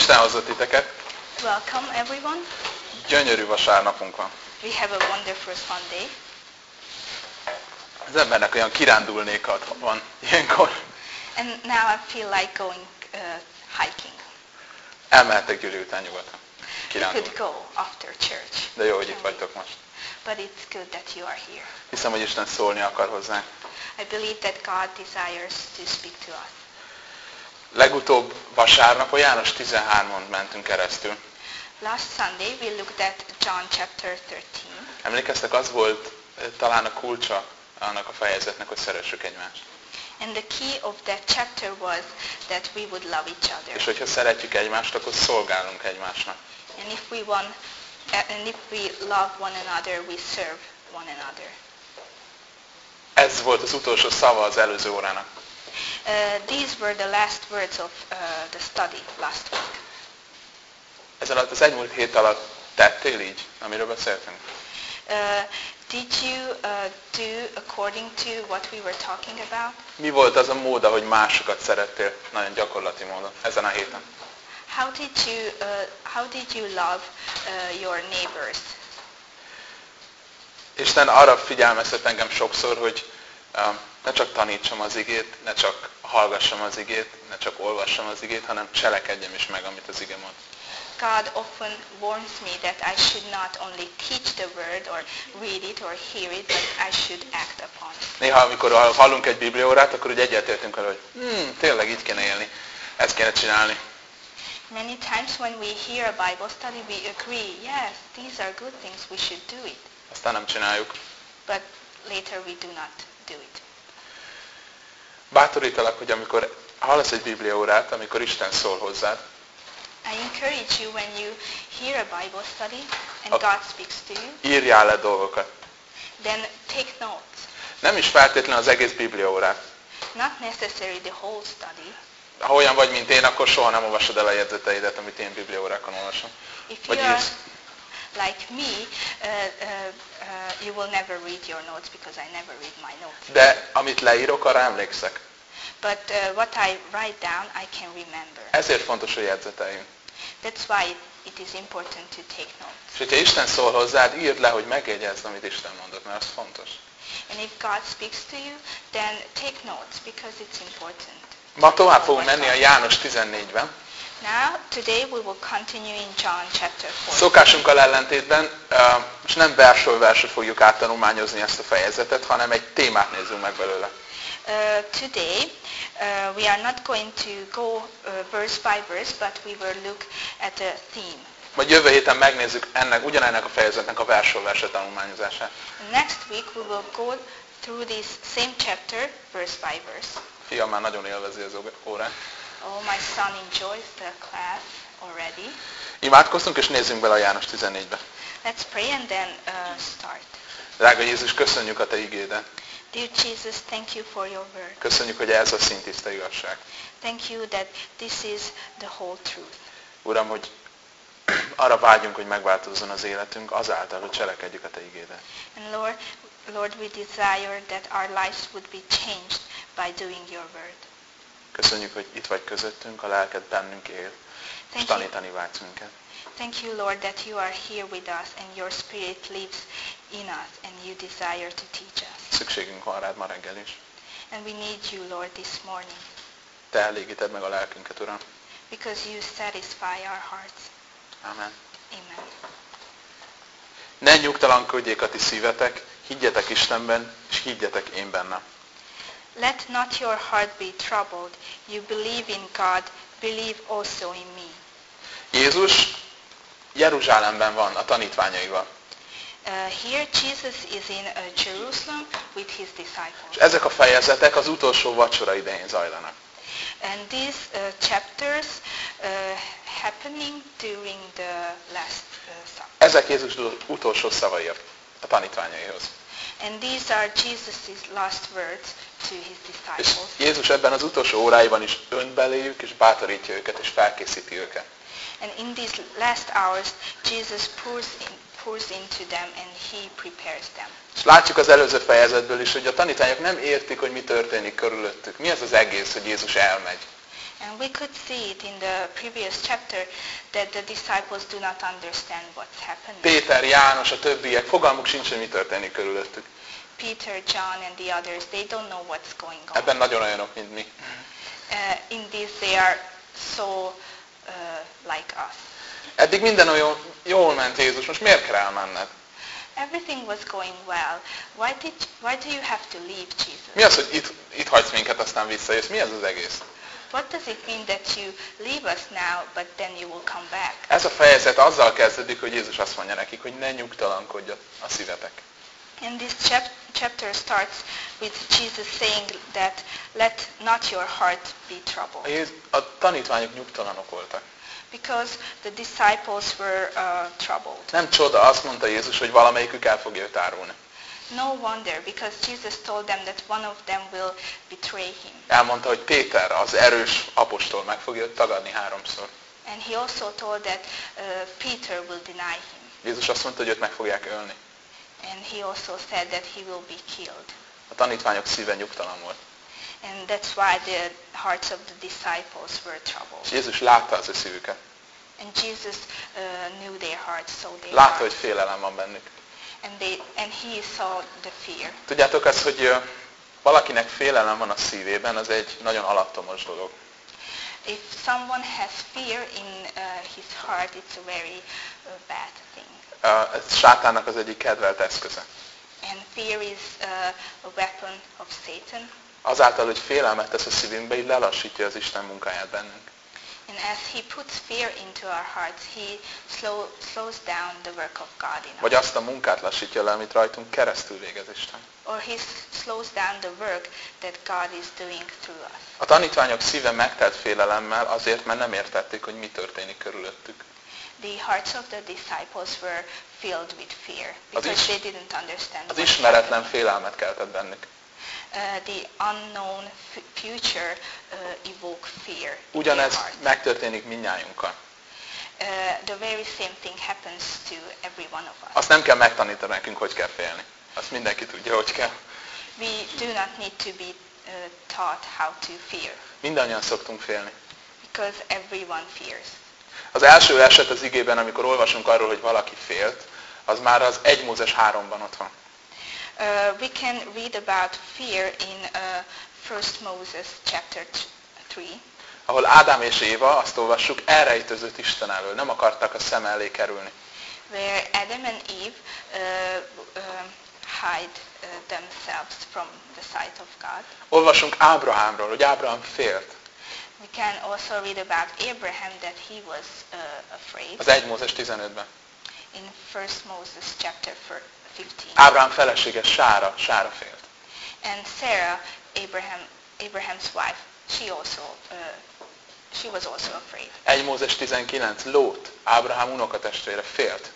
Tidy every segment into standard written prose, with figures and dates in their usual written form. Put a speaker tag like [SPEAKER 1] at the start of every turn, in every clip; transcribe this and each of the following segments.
[SPEAKER 1] Isten hozott titeket.
[SPEAKER 2] Welcome everyone.
[SPEAKER 1] Gyönyörű vasárnapunk van.
[SPEAKER 2] We have a wonderful Sunday.
[SPEAKER 1] Az embernek olyan kirándulnékat van ilyenkor.
[SPEAKER 2] And now I feel like going hiking.
[SPEAKER 1] Elmehettek Gyuri után nyugodtan.
[SPEAKER 2] We
[SPEAKER 1] Kirándulni.
[SPEAKER 2] could go after church.
[SPEAKER 1] De jó, hogy itt vagytok most.
[SPEAKER 2] But it's good that you are here.
[SPEAKER 1] Hiszem, hogy Isten szólni akar hozzánk.
[SPEAKER 2] I believe that God desires to speak to us.
[SPEAKER 1] Legutóbb vasárnap a János 13-on mentünk keresztül.
[SPEAKER 2] Last Sunday we looked at John chapter 13.
[SPEAKER 1] Emlékeztek, az volt talán a kulcsa annak a fejezetnek, hogy szeressük egymást.
[SPEAKER 2] And the key of that chapter was that we would love each other.
[SPEAKER 1] És hogyha szeretjük egymást, akkor szolgálunk egymásnak.
[SPEAKER 2] And if we love one another, we serve one another.
[SPEAKER 1] Ez volt az utolsó szava az előző órának.
[SPEAKER 2] These were the last words of the study last week.
[SPEAKER 1] Ez alatt az egymúlt hét alatt tettél így, amiről beszéltünk?
[SPEAKER 2] Did you do according to what we were talking about?
[SPEAKER 1] Mi volt az a mód, ahogy másokat szerettél, nagyon gyakorlati módon, ezen a héten?
[SPEAKER 2] How did you love your neighbors?
[SPEAKER 1] Isten arra figyelmeztet engem sokszor, hogy ne csak tanítsam az igét, ne csak hallgassam az igét, ne csak olvassam az igét, hanem cselekedjem is meg, amit az ige mond.
[SPEAKER 2] God often warns me that I should not only teach the word or read it or hear it, but I should act upon it.
[SPEAKER 1] Néha, amikor hallunk egy bibliaórát, akkor úgy egyetértünk vele, hogy tényleg így kéne élni, ezt kéne csinálni.
[SPEAKER 2] Many times when we hear a Bible study, we agree, yes, these are good things, we should do it.
[SPEAKER 1] Aztán nem csináljuk.
[SPEAKER 2] But later we do not do it.
[SPEAKER 1] Bátorítalak, hogy amikor hallasz egy bibliaórát, amikor Isten szól hozzád,
[SPEAKER 2] I encourage you when you hear a Bible study and God speaks to you,
[SPEAKER 1] írjál le dolgokat.
[SPEAKER 2] then take notes.
[SPEAKER 1] Nem is feltétlenül az egész bibliaórát.
[SPEAKER 2] Not necessarily the whole study.
[SPEAKER 1] Ha olyan vagy, mint én, akkor soha nem olvasod el a jegyzeteidet, amit én bibliaórákon olvasom.
[SPEAKER 2] If
[SPEAKER 1] Vagy
[SPEAKER 2] you are
[SPEAKER 1] írsz.
[SPEAKER 2] like me, you will never read your notes because I never read my notes.
[SPEAKER 1] De amit leírok, arra emlékszek.
[SPEAKER 2] But what I write down, I can remember.
[SPEAKER 1] Ezért fontos, hogy jegyzeteljünk.
[SPEAKER 2] That's why it is important to take notes.
[SPEAKER 1] És hogyha Isten szól hozzád, írd le, hogy megjegyezd, amit Isten mondott, mert az fontos.
[SPEAKER 2] And if God speaks to you, then take notes because it's important.
[SPEAKER 1] Ma tovább fogunk menni a János 14-ben.
[SPEAKER 2] Now, today we will continue in John chapter 4.
[SPEAKER 1] Szokásunkkal ellentétben most nem versről versre fogjuk áttanulmányozni ezt a fejezetet, hanem egy témát nézzünk meg belőle.
[SPEAKER 2] Today, we are not going to go verse by verse, but we will look at a theme.
[SPEAKER 1] Majd jövő héten megnézzük ugyanennek a fejezetnek a versről versre tanulmányozását.
[SPEAKER 2] Next week we will go through this same chapter, verse by verse.
[SPEAKER 1] Fiam már nagyon élvezi az órát.
[SPEAKER 2] Oh, my son enjoys the class already.
[SPEAKER 1] Imádkozzunk és nézzünk bele a János 14-be.
[SPEAKER 2] Let's pray and then start.
[SPEAKER 1] Drága Jézus, köszönjük a Te igédet.
[SPEAKER 2] Dear Jesus, thank you for your word.
[SPEAKER 1] Köszönjük, hogy ez a szintiszta igazság.
[SPEAKER 2] Thank you that this is the whole truth.
[SPEAKER 1] Uram, hogy arra vágyunk, hogy megváltozzon az életünk azáltal, hogy cselekedjük a Te igédet.
[SPEAKER 2] And Lord, we desire that our lives would be changed by doing your word.
[SPEAKER 1] Köszönjük, hogy itt vagy közöttünk, a lelked bennünk él, és tanítani vágysz minket.
[SPEAKER 2] Thank you, Lord, that you are here with us and your Spirit lives in us and you desire to teach us.
[SPEAKER 1] Szükségünk van rád ma reggel is.
[SPEAKER 2] And we need you, Lord, this morning.
[SPEAKER 1] Te elégíted meg a lelkünket, Uram.
[SPEAKER 2] Because you satisfy our hearts.
[SPEAKER 1] Amen.
[SPEAKER 2] Amen.
[SPEAKER 1] Ne nyugtalankodjék a ti szívetek, higgyetek Istenben, és higgyetek én bennem.
[SPEAKER 2] Let not your heart be troubled. You believe in God, believe also in me.
[SPEAKER 1] Jézus Jeruzsálemben van a tanítványaival.
[SPEAKER 2] Here Jesus is in Jerusalem with his disciples.
[SPEAKER 1] És ezek a fejezetek az utolsó vacsora idején zajlanak.
[SPEAKER 2] And these chapters happening during the last supper.
[SPEAKER 1] Ezek Jézus utolsó szavai a tanítványaihoz.
[SPEAKER 2] And these are Jesus' last words to his
[SPEAKER 1] És
[SPEAKER 2] disciples.
[SPEAKER 1] Jézus ebben az utolsó óráiban is önt beléjük, és bátorítja őket, és felkészíti őket.
[SPEAKER 2] And in these last hours, Jesus pours into them and he prepares them.
[SPEAKER 1] És látjuk az előző fejezetből is, hogy a tanítványok nem értik, hogy mi történik körülöttük. Mi az az egész, hogy Jézus elmegy.
[SPEAKER 2] And we could see it in the previous chapter that the disciples do not understand what's happening.
[SPEAKER 1] Péter, János, a többiek, fogalmuk sincs, hogy mi történik körülöttük.
[SPEAKER 2] Peter, John and the others, they don't know what's going on.
[SPEAKER 1] Ebben nagyon olyanok, mint mi.
[SPEAKER 2] In this they are so like us.
[SPEAKER 1] Eddig minden olyan jól ment Jézus, most miért kell elmenned?
[SPEAKER 2] Everything was going well. Why do you have to leave Jesus?
[SPEAKER 1] Mi az, hogy itt hagysz minket, aztán visszajössz? Mi ez az egész?
[SPEAKER 2] What does it mean that you leave us now, but then you will come back?
[SPEAKER 1] Ez a fejezet azzal kezdődik, hogy Jézus azt mondja nekik, hogy ne nyugtalankodj a szívetek.
[SPEAKER 2] And this chapter starts with Jesus saying that let not your heart be troubled.
[SPEAKER 1] A tanítványok nyugtalanok voltak.
[SPEAKER 2] Because the disciples were troubled.
[SPEAKER 1] Nem csoda, azt mondta Jézus, hogy valamelyikük el fogja őt árulni.
[SPEAKER 2] No wonder, because Jesus told them that one of them will betray him.
[SPEAKER 1] Elmondta, hogy Péter, az erős apostol meg fogja őt tagadni 3-szor.
[SPEAKER 2] And he also told that Peter will deny him.
[SPEAKER 1] Jézus azt mondta, hogy őt meg fogják ölni.
[SPEAKER 2] And he also said that he will be killed.
[SPEAKER 1] A tanítványok szíve nyugtalan volt.
[SPEAKER 2] And that's why the hearts of the disciples were troubled.
[SPEAKER 1] És Jézus látta az ő szívüket.
[SPEAKER 2] And Jesus knew their hearts, so they
[SPEAKER 1] Látta, hogy félelem van bennük.
[SPEAKER 2] and he saw the fear.
[SPEAKER 1] Tudjátok azt, hogy valakinek félelem van a szívében, az egy nagyon alattomos dolog.
[SPEAKER 2] If someone has fear in his heart, it's a very bad thing.
[SPEAKER 1] Ez sátánnak az egyik kedvelt eszköze.
[SPEAKER 2] And fear is a weapon of Satan.
[SPEAKER 1] Azáltal, hogy félelmet tesz a szívünkbe, így lelassítja az Isten munkáját bennünk.
[SPEAKER 2] And as he puts fear into our hearts, he slows down the work of God in us.
[SPEAKER 1] Vagy azt a munkát lassítja le, amit rajtunk keresztül végez Isten.
[SPEAKER 2] Or he slows down the work that God is doing through us.
[SPEAKER 1] A tanítványok szíve megtelt félelemmel azért, mert nem értették, hogy mi történik körülöttük.
[SPEAKER 2] The hearts of the disciples were filled with fear because they didn't understand.
[SPEAKER 1] Az ismeretlen félelmet keltett bennük.
[SPEAKER 2] The unknown future evoke fear.
[SPEAKER 1] Ugyanez megtörténik mindnyájunkkal.
[SPEAKER 2] The very same thing happens to every one of us.
[SPEAKER 1] Azt nem kell megtanítani nekünk, hogy kell félni. Azt mindenki tudja, hogy kell.
[SPEAKER 2] We do not need to be taught how to fear.
[SPEAKER 1] Mindannyian szoktunk félni.
[SPEAKER 2] Because everyone fears.
[SPEAKER 1] Az első eset az igében, amikor olvasunk arról, hogy valaki félt, az már az 1 Mózes 3-ban ott van.
[SPEAKER 2] We can read about fear in 1 Moses chapter 3.
[SPEAKER 1] Ahol Ádám és Éva, azt olvassuk, elrejtőzött Isten elől, nem akartak a szem elé kerülni.
[SPEAKER 2] Where Adam and Eve hide themselves from the sight of God.
[SPEAKER 1] Olvasunk Ábrahámról, hogy Ábrahám félt.
[SPEAKER 2] We can also read about Abraham that he was afraid.
[SPEAKER 1] Az 1 Mózes 15-ben.
[SPEAKER 2] In 1 Moses chapter 15.
[SPEAKER 1] Ábrahám felesége Sára félt.
[SPEAKER 2] And Sarah, Abraham's wife, she was also afraid.
[SPEAKER 1] 1 Mózes 19, Lót, Ábrahám unokatestvére félt.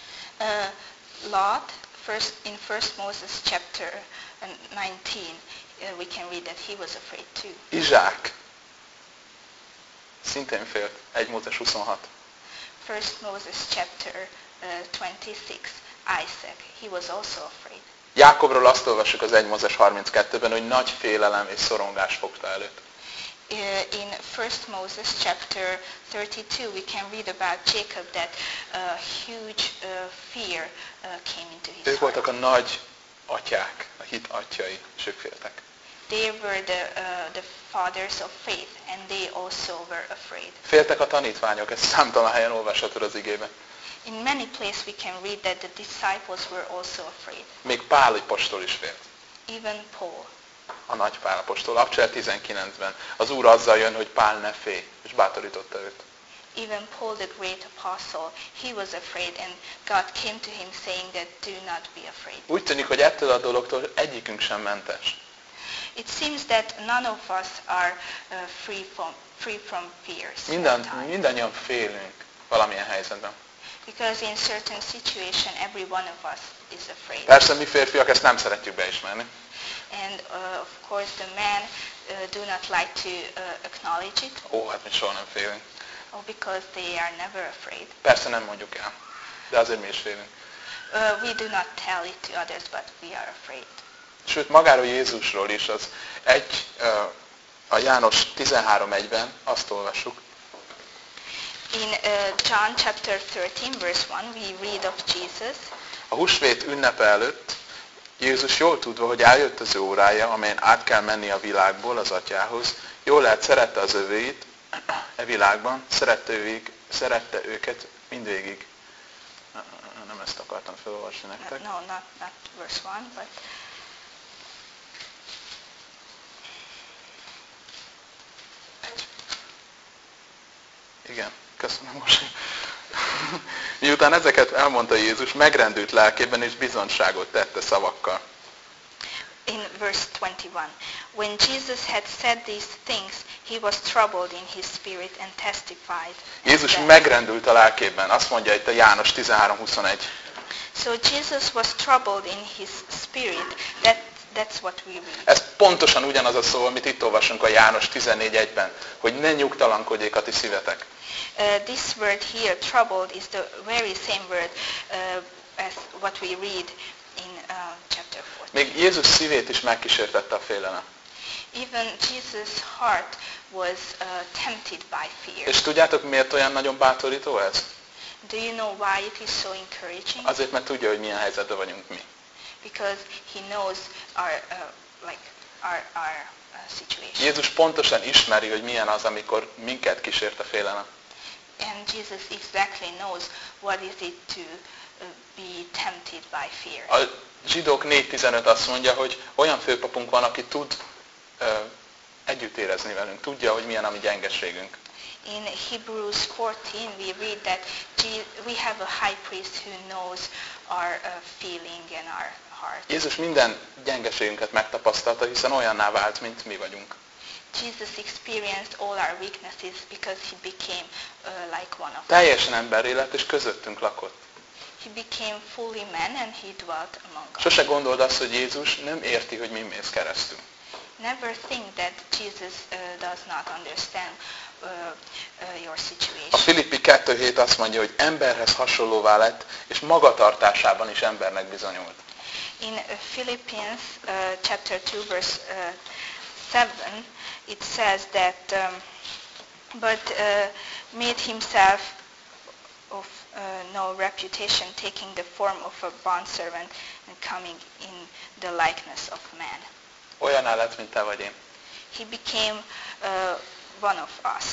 [SPEAKER 2] Lot, in 1 Moses chapter 19, we can read that he was afraid too.
[SPEAKER 1] Izsák szintén félt. 1 Mózes 26.
[SPEAKER 2] 1 Moses chapter 26, Isaac, he was also afraid.
[SPEAKER 1] Jákobról azt olvassuk az 1 Mózes 32-ben, hogy nagy félelem és szorongás fogta előtt.
[SPEAKER 2] In 1 Moses chapter 32 we can read about Jacob that huge fear came into his heart.
[SPEAKER 1] Ők voltak a nagy atyák, a hit atyai, és ők féltek.
[SPEAKER 2] They were the fathers of faith and they also were afraid.
[SPEAKER 1] Féltek a tanítványok, ezt számtalan helyen olvashatod az igében.
[SPEAKER 2] In many places we can read that the disciples were also afraid.
[SPEAKER 1] Még Pál apostol is félt.
[SPEAKER 2] Even Paul.
[SPEAKER 1] A nagy Pál apostol. Abcsel 19-ben. Az Úr azzal jön, hogy Pál ne félj, és bátorította őt.
[SPEAKER 2] Even Paul the great apostle, he was afraid and God came to him saying that do not be afraid.
[SPEAKER 1] Úgy tűnik, hogy ettől a dologtól egyikünk sem mentes.
[SPEAKER 2] It seems that none of us are free from fears.
[SPEAKER 1] Mindannyian félünk valamilyen helyzetben.
[SPEAKER 2] Because in certain situation every one of us is afraid.
[SPEAKER 1] Persze mi férfiak ezt nem szeretjük beismerni.
[SPEAKER 2] And of course the men do not like to acknowledge it.
[SPEAKER 1] Hát mi soha nem félünk.
[SPEAKER 2] Because they are never afraid.
[SPEAKER 1] Persze nem mondjuk el, de azért mi is félünk.
[SPEAKER 2] We do not tell it to others, but we are afraid.
[SPEAKER 1] Sőt, magáról Jézusról is az A János 13:1-ben azt olvassuk.
[SPEAKER 2] In John chapter 13, verse 1, we read of Jesus.
[SPEAKER 1] A húsvét ünnepe előtt Jézus jól tudva, hogy eljött az ő órája, amelyen át kell menni a világból az atyához, jól lehet szerette az övéit e világban, szerette őket mindvégig. Nem ezt akartam felolvasni nektek.
[SPEAKER 2] No, not verse 1, but
[SPEAKER 1] Igen, köszönöm most. Miután ezeket elmondta Jézus, megrendült lelkében és bizonyságot tette szavakkal.
[SPEAKER 2] in verse 21, when Jesus had said these things, he was troubled in his spirit and testified.
[SPEAKER 1] Jézus megrendült a lelkében, azt mondja itt a János 13:21.
[SPEAKER 2] So Jesus was troubled in his spirit. That's what we read.
[SPEAKER 1] Ez pontosan ugyanaz a szó, amit itt olvasunk a János 14:1-ben, hogy ne nyugtalankodjék a ti szívetek.
[SPEAKER 2] This word here, troubled, is the very same word as what we read in chapter 4.
[SPEAKER 1] Még Jézus szívét is megkísértette a félelem.
[SPEAKER 2] Even Jesus' heart was tempted by fear.
[SPEAKER 1] És tudjátok, miért olyan nagyon bátorító ez?
[SPEAKER 2] Do you know why it is so encouraging?
[SPEAKER 1] Azért, mert tudja, hogy milyen helyzetben vagyunk mi.
[SPEAKER 2] Because he knows our situation.
[SPEAKER 1] Jézus pontosan ismeri, hogy milyen az, amikor minket kísért a félelem.
[SPEAKER 2] And Jesus exactly knows what is it to be tempted by fear.
[SPEAKER 1] A Zsidók 4:15 azt mondja, hogy olyan főpapunk van, aki tud együtt érezni velünk, tudja, hogy milyen a mi gyengeségünk.
[SPEAKER 2] In Hebrews 14 we read that we have a high priest who knows our feeling and our heart.
[SPEAKER 1] Jézus minden gyengeségünket megtapasztalta, hiszen olyanná vált, mint mi vagyunk.
[SPEAKER 2] Jesus experienced all our weaknesses because he became like one of us.
[SPEAKER 1] Teljesen emberré lett, és közöttünk lakott.
[SPEAKER 2] He became fully man and he dwelt among us.
[SPEAKER 1] Sose gondold azt, hogy Jézus nem érti, hogy mi mész keresztül.
[SPEAKER 2] Never think that Jesus does not understand your situation.
[SPEAKER 1] A Filippi 2:7 azt mondja, hogy emberhez hasonlóvá lett, és magatartásában is embernek bizonyult.
[SPEAKER 2] In Philippians chapter 2 verse 7 it says that but made himself of no reputation, taking the form of a bondservant and coming in the likeness of man.
[SPEAKER 1] Olyanná lett, mint te vagy én.
[SPEAKER 2] He became one of us,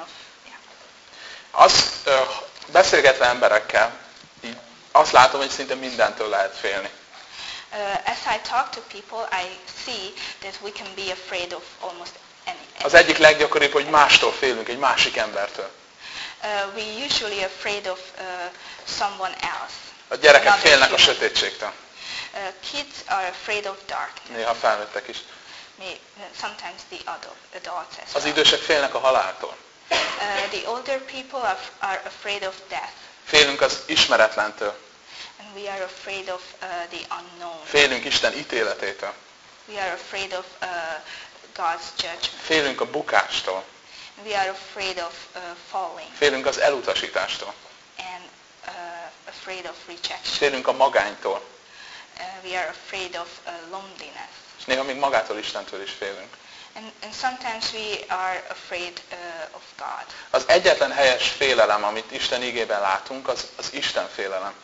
[SPEAKER 1] Beszélgetve emberekkel, így azt látom, hogy szinte mindentől lehet félni.
[SPEAKER 2] As I talk to people, I see that we can be afraid of almost anything.
[SPEAKER 1] Az egyik leggyakoribb, hogy mástól félünk, egy másik embertől.
[SPEAKER 2] We usually afraid of someone else.
[SPEAKER 1] A gyerekek
[SPEAKER 2] Another
[SPEAKER 1] félnek a
[SPEAKER 2] human.
[SPEAKER 1] sötétségtől.
[SPEAKER 2] Kids are afraid of darkness.
[SPEAKER 1] Néha felnőttek is.
[SPEAKER 2] Sometimes the adults as
[SPEAKER 1] Az
[SPEAKER 2] well.
[SPEAKER 1] idősek félnek a haláltól.
[SPEAKER 2] The older people are afraid of death.
[SPEAKER 1] Félünk az ismeretlentől.
[SPEAKER 2] And we are afraid of the unknown.
[SPEAKER 1] Félünk Isten ítéletétől.
[SPEAKER 2] We are afraid of God's judgment.
[SPEAKER 1] Félünk a bukástól.
[SPEAKER 2] We are afraid of falling
[SPEAKER 1] Félünk az elutasítástól.
[SPEAKER 2] and afraid of rejection.
[SPEAKER 1] Félünk a magánytól.
[SPEAKER 2] We are afraid of loneliness.
[SPEAKER 1] És néha még magától Istentől is félünk.
[SPEAKER 2] And sometimes we are afraid of God.
[SPEAKER 1] Az egyetlen helyes félelem, amit Isten igében látunk, az Isten félelem.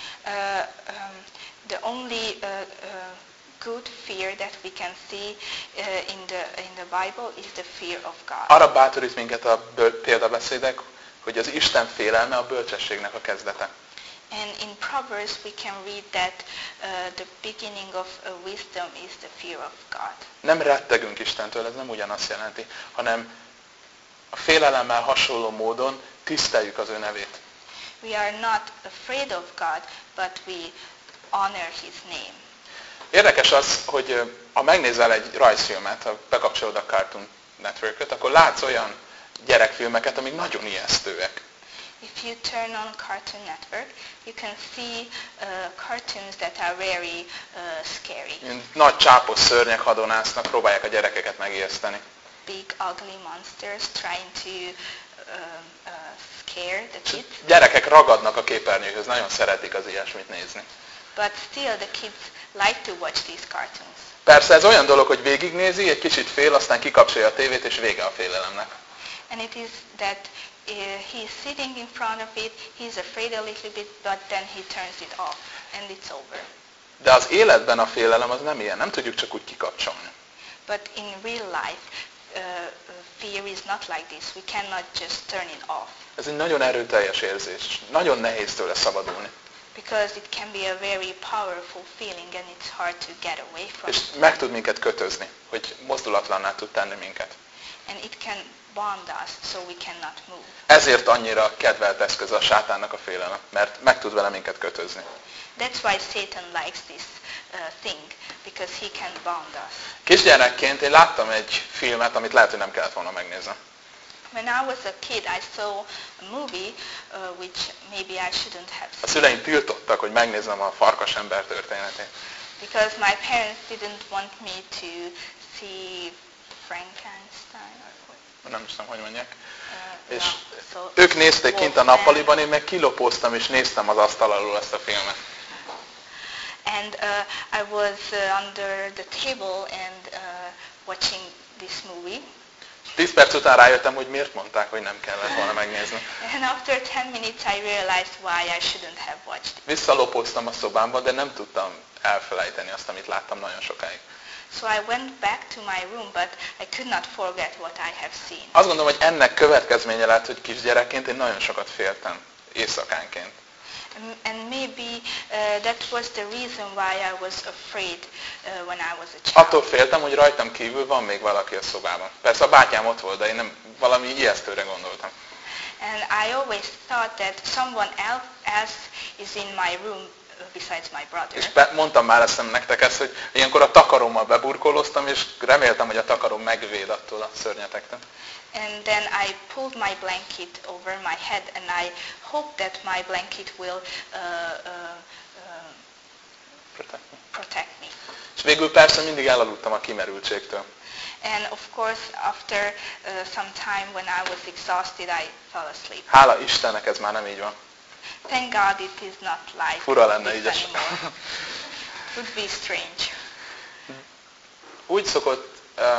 [SPEAKER 2] The only good fear that we can see in the Bible is the fear of God.
[SPEAKER 1] Arra bátorít minket a példabeszédek, hogy az Isten félelme a bölcsességnek a kezdete.
[SPEAKER 2] And in Proverbs we can read that the beginning of wisdom is the fear of God.
[SPEAKER 1] Nem rettegünk Istentől, ez nem ugyanazt jelenti, hanem a félelemmel hasonló módon tiszteljük az ő nevét.
[SPEAKER 2] We are not afraid of God, but we honor His name.
[SPEAKER 1] Érdekes az, hogy ha megnézel egy rajzfilmet, ha bekapcsolod a Cartoon Network-öt, akkor látsz olyan gyerekfilmeket, amik nagyon ijesztőek.
[SPEAKER 2] If you turn on Cartoon Network, you can see cartoons that are very scary.
[SPEAKER 1] Nagy csápos szörnyek hadonásznak, próbálják a gyerekeket megijeszteni.
[SPEAKER 2] Big ugly monsters trying to scare the kids.
[SPEAKER 1] Gyerekek ragadnak a képernyőhöz, nagyon szeretik az ilyesmit nézni.
[SPEAKER 2] But still the kids like to watch these cartoons.
[SPEAKER 1] Persze ez olyan dolog, hogy végignézi, egy kicsit fél, aztán kikapcsolja a tévét, és vége a félelemnek.
[SPEAKER 2] And it is that he's sitting in front of it, he's afraid a little bit, but then he turns it off, and it's over.
[SPEAKER 1] De az életben a félelem az nem ilyen, nem tudjuk csak úgy kikapcsolni.
[SPEAKER 2] But in real life, fear is not like this. We cannot just turn it off.
[SPEAKER 1] Ez egy nagyon erőteljes érzés, nagyon nehéz tőle szabadulni.
[SPEAKER 2] Because it can be a very powerful feeling and it's hard to get away from
[SPEAKER 1] És
[SPEAKER 2] it.
[SPEAKER 1] meg tud minket kötözni, hogy mozdulatlanná tud tenni minket.
[SPEAKER 2] And it can bond us so we cannot move.
[SPEAKER 1] Ezért annyira kedvelt eszköz a sátánnak a félelem, mert meg tud vele minket kötözni.
[SPEAKER 2] That's why Satan likes this thing, because he can bond us.
[SPEAKER 1] Kisgyerekként én láttam egy filmet, amit lehet, hogy nem kellett volna megnézni.
[SPEAKER 2] When I was a kid, I saw a movie which maybe I shouldn't have
[SPEAKER 1] A
[SPEAKER 2] seen.
[SPEAKER 1] szüleim tiltottak, hogy megnézzem a farkas ember történetét.
[SPEAKER 2] Because my parents didn't want me to see Frankenstein.
[SPEAKER 1] Nem is tudom, hogy mondják.
[SPEAKER 2] Uh,
[SPEAKER 1] És
[SPEAKER 2] no, so
[SPEAKER 1] ők nézték kint a
[SPEAKER 2] Wolfman.
[SPEAKER 1] nappaliban, én meg kilopóztam és néztem az asztal alól ezt a filmet.
[SPEAKER 2] And I was under the table and watching this movie.
[SPEAKER 1] 10 perc után rájöttem, hogy miért mondták, hogy nem kellett volna megnézni.
[SPEAKER 2] And after 10 minutes I realized why I shouldn't have watched it.
[SPEAKER 1] Visszalopóztam a szobámba, de nem tudtam elfelejteni azt, amit láttam nagyon sokáig.
[SPEAKER 2] So I went back to my room, but I could not forget what I have seen.
[SPEAKER 1] Azt gondolom, hogy ennek következménye lett, hogy kisgyerekként én nagyon sokat féltem éjszakánként.
[SPEAKER 2] And maybe that was the reason why I was afraid when I was a child.
[SPEAKER 1] Attól féltem, hogy rajtam kívül van még valaki a szobában. Persze a bátyám ott volt, de én nem valami ijesztőre gondoltam.
[SPEAKER 2] And I always thought that someone else is in my room besides my brother.
[SPEAKER 1] És mondtam már ezt nektek ezt, hogy ilyenkor a takarommal beburkoloztam, és reméltem, hogy a takarom megvéd attól a szörnyetektől.
[SPEAKER 2] And then I pulled my blanket over my head and I hope that my blanket will protect me.
[SPEAKER 1] És végül persze mindig elaludtam a kimerültségtől.
[SPEAKER 2] And of course, after some time when I was exhausted, I fell asleep.
[SPEAKER 1] Hála Istennek ez már nem így van.
[SPEAKER 2] Thank God it is not like
[SPEAKER 1] Fura lenne
[SPEAKER 2] this
[SPEAKER 1] így es.
[SPEAKER 2] anymore. It would be strange.
[SPEAKER 1] Úgy szokott,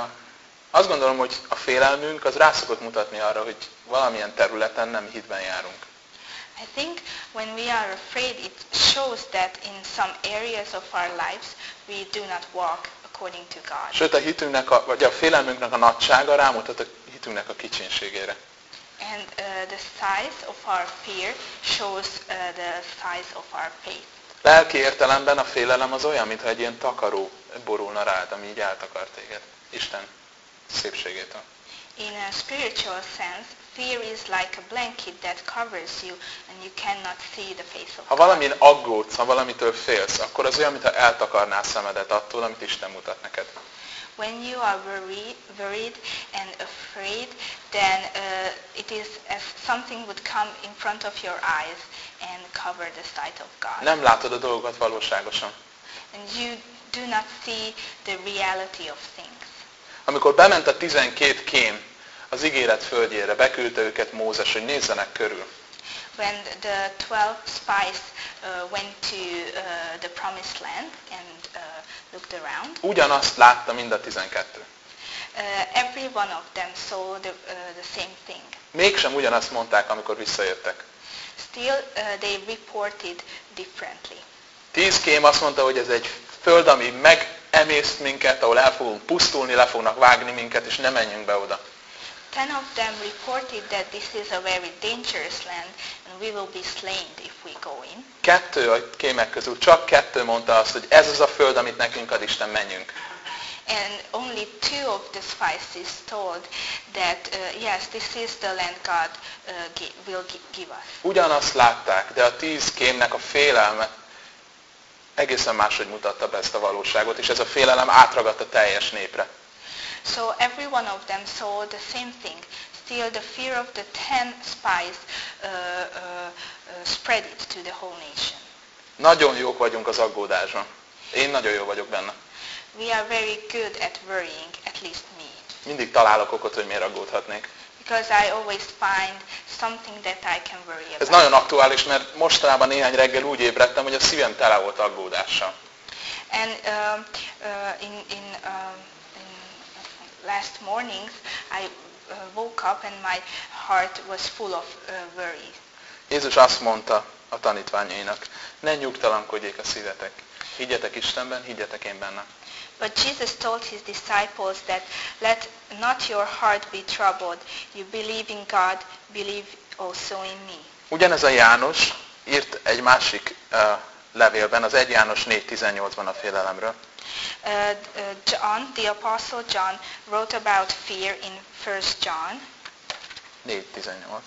[SPEAKER 1] azt gondolom, hogy a félelmünk az rá szokott mutatni arra, hogy valamilyen területen nem hitben járunk.
[SPEAKER 2] I think when we are afraid, it shows that in some areas of our lives we do not walk according to God.
[SPEAKER 1] Sőt, a hitünknek, vagy a félelmünknek a nagysága rámutat a hitünknek a kicsinségére.
[SPEAKER 2] And the size of our fear shows the size of our faith.
[SPEAKER 1] Lelki értelemben a félelem az olyan, mintha egy ilyen takaró borulna rád, ami így eltakar téged. Isten szépségétől.
[SPEAKER 2] In a spiritual sense, fear is like a blanket that covers you and you cannot see the face of
[SPEAKER 1] Ha
[SPEAKER 2] God.
[SPEAKER 1] valamin aggódsz, ha valamitől félsz, akkor az olyan, mintha eltakarná szemedet attól, amit Isten mutat neked.
[SPEAKER 2] When you are worried and afraid, then it is as something would come in front of your eyes and cover the sight of God.
[SPEAKER 1] Nem látod a dolgokat valóságosan.
[SPEAKER 2] And you do not see the reality of things.
[SPEAKER 1] Amikor bement a 12 kém az ígéret földjére, beküldte őket Mózes, hogy nézzenek körül.
[SPEAKER 2] When the 12 spies went to the promised land and looked around,
[SPEAKER 1] Ugyanazt látta mind a 12.
[SPEAKER 2] every one of them saw the same thing.
[SPEAKER 1] Mégsem ugyanazt mondták, amikor visszajöttek.
[SPEAKER 2] Still, they reported differently.
[SPEAKER 1] 10 kém azt mondta, hogy ez egy föld, ami megemészt minket, ahol el fogunk pusztulni, le fognak vágni minket, és ne menjünk be oda.
[SPEAKER 2] 10 of them reported that this is a very dangerous land and we will be slain if we go in.
[SPEAKER 1] 2 a kémek közül csak 2 mondta azt, hogy ez az a föld, amit nekünk ad Isten, menjünk.
[SPEAKER 2] And only 2 of the spies told that yes, this is the land God will give us.
[SPEAKER 1] Ugyanazt látták, de a 10 kémnek a félelme egészen máshogy mutatta be ezt a valóságot, és ez a félelem átragadt a teljes népre.
[SPEAKER 2] So every one of them saw the same thing. Still, the fear of the 10 spies spread it to the whole nation.
[SPEAKER 1] Nagyon jók vagyunk az aggódásban. Én nagyon jó vagyok benne.
[SPEAKER 2] We are very good at worrying, at least me.
[SPEAKER 1] Mindig találok okot, hogy miért aggódhatnék.
[SPEAKER 2] Because I always find something that I can worry
[SPEAKER 1] Ez
[SPEAKER 2] about.
[SPEAKER 1] nagyon aktuális, mert mostanában néhány reggel úgy ébredtem, hogy a szívem tele volt aggódással.
[SPEAKER 2] And in last mornings, I woke up and my heart was full of worry.
[SPEAKER 1] Jézus azt mondta a tanítványainak, ne nyugtalankodjék a szívetek. Higgyetek Istenben, higgyetek én bennem.
[SPEAKER 2] But Jesus told his disciples that let not your heart be troubled. You believe in God, believe also in me.
[SPEAKER 1] Ugyanez a János írt egy másik levélben, az 1 János 4:18-ban a félelemről.
[SPEAKER 2] John, the apostle John, wrote about fear in 1 John
[SPEAKER 1] 4:18.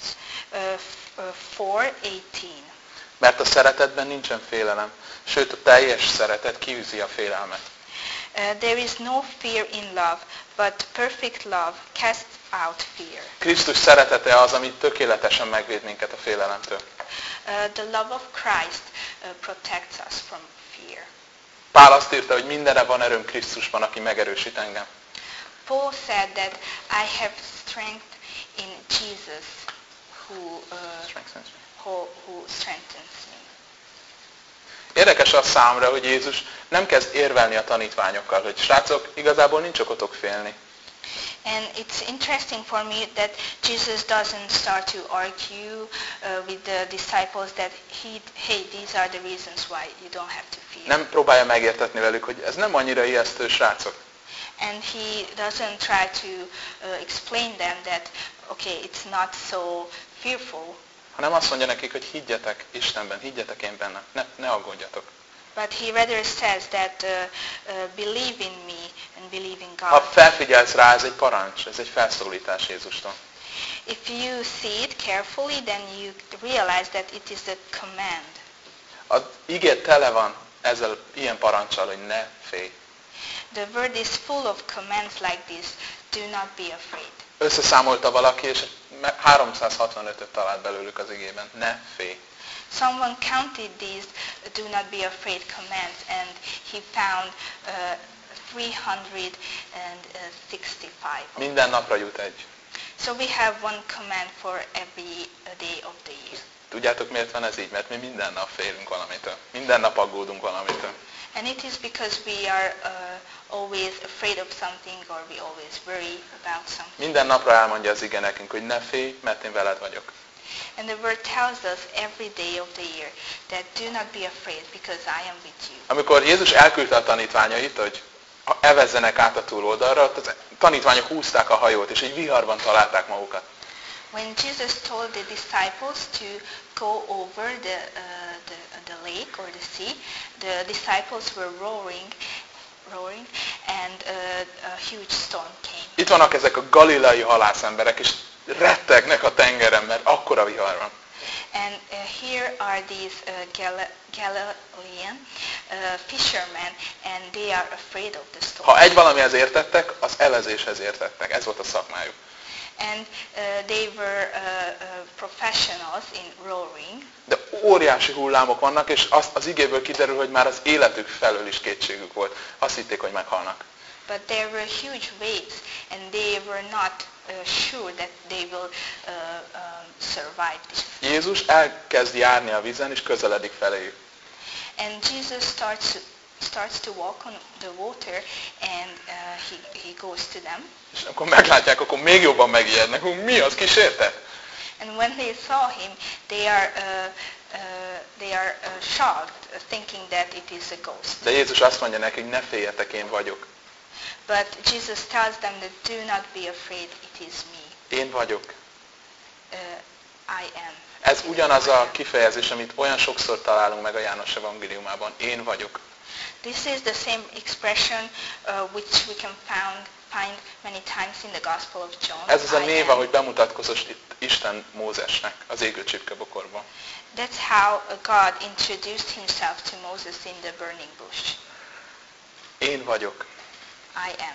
[SPEAKER 2] 4:18.
[SPEAKER 1] Mert a szeretetben nincsen félelem, sőt a teljes szeretet kiűzi a félelmet.
[SPEAKER 2] There is no fear in love, but perfect love casts out fear.
[SPEAKER 1] Krisztus szeretete az, ami tökéletesen megvéd minket a félelemtől.
[SPEAKER 2] The love of Christ protects us from fear.
[SPEAKER 1] Pál azt írta, hogy mindenre van erőm Krisztusban, aki megerősít engem.
[SPEAKER 2] Paul said that I have strength in Jesus who strengthens me.
[SPEAKER 1] Érdekes az számomra, hogy Jézus nem kezd érvelni a tanítványokkal, hogy srácok, igazából nincs okotok félni.
[SPEAKER 2] And it's interesting for me that Jesus doesn't start to argue with the disciples that hey, these are the reasons why you don't have to fear.
[SPEAKER 1] Nem próbálja megértetni velük, hogy ez nem annyira ijesztő, srácok.
[SPEAKER 2] And he doesn't try to explain them that okay, it's not so fearful.
[SPEAKER 1] Hanem azt mondja nekik, hogy higgyetek Istenben, higgyetek én bennem, ne aggódjatok.
[SPEAKER 2] But he rather says that believe in me and believe in God.
[SPEAKER 1] Ha felfigyelsz rá, ez egy parancs, ez egy felszólítás Jézustól.
[SPEAKER 2] If you see it carefully, then you realize that it is a command.
[SPEAKER 1] Az igé tele van ezzel ilyen parancsal, hogy ne félj.
[SPEAKER 2] The word is full of commands like this. Do not be afraid.
[SPEAKER 1] Összeszámolta valaki, és 365-öt talált belőlük az igében. Ne félj.
[SPEAKER 2] Someone counted these do not be afraid commands and he found 365.
[SPEAKER 1] Minden napra jut egy.
[SPEAKER 2] So we have one command for every day of the year.
[SPEAKER 1] Tudjátok miért van ez így? Mert mi minden nap félünk valamitől. Minden nap aggódunk valamitől.
[SPEAKER 2] And it is because we are always afraid of something or we always worry about something.
[SPEAKER 1] Minden napra elmondja az ige nekünk, hogy ne félj, mert én veled vagyok.
[SPEAKER 2] And the word tells us every day of the year that do not be afraid because I am with you.
[SPEAKER 1] Amikor Jézus elküldte a tanítványait, hogy evezzenek át a túloldalra, a tanítványok húzták a hajót, és egy viharban találták magukat.
[SPEAKER 2] When Jesus told the disciples to go over the lake or the sea, the disciples were rowing, and a huge storm came.
[SPEAKER 1] Itt vannak ezek a galileai halászemberek, és rettegnek a tengeren, mert akkora vihar van.
[SPEAKER 2] And here are these Galilean fishermen, and they are afraid of the storm.
[SPEAKER 1] Ha egy valamihez értettek, az evezéshez értettek. Ez volt a szakmájuk.
[SPEAKER 2] And they were professionals in rowing.
[SPEAKER 1] De óriási hullámok vannak, és az igéből kiderül, hogy már az életük felől is kétségük volt. Azt hitték, hogy meghalnak.
[SPEAKER 2] But there were huge waves, and they were not sure that they will survive this.
[SPEAKER 1] Jézus elkezd járni a vízen, és közeledik feléjük.
[SPEAKER 2] And Jesus starts to walk on the water, and he goes to them.
[SPEAKER 1] És akkor meglátják, akkor még jobban megijednek, hogy mi az, kísértet?
[SPEAKER 2] And when they saw him, they are shocked, thinking that it is a ghost.
[SPEAKER 1] De Jézus azt mondja nekik, ne féljetek, én vagyok.
[SPEAKER 2] But Jesus tells them that do not be afraid, it is me.
[SPEAKER 1] Én vagyok.
[SPEAKER 2] I am.
[SPEAKER 1] Ez ugyanaz a kifejezés, amit olyan sokszor találunk meg a János evangéliumában. Én vagyok.
[SPEAKER 2] This is the same expression which we can find many times in the Gospel of John.
[SPEAKER 1] Ez az a név, ahogy bemutatkozott itt Isten Mózesnek az égő csipkebokorban.
[SPEAKER 2] That's how God introduced himself to Moses in the burning bush.
[SPEAKER 1] Én vagyok.
[SPEAKER 2] I am.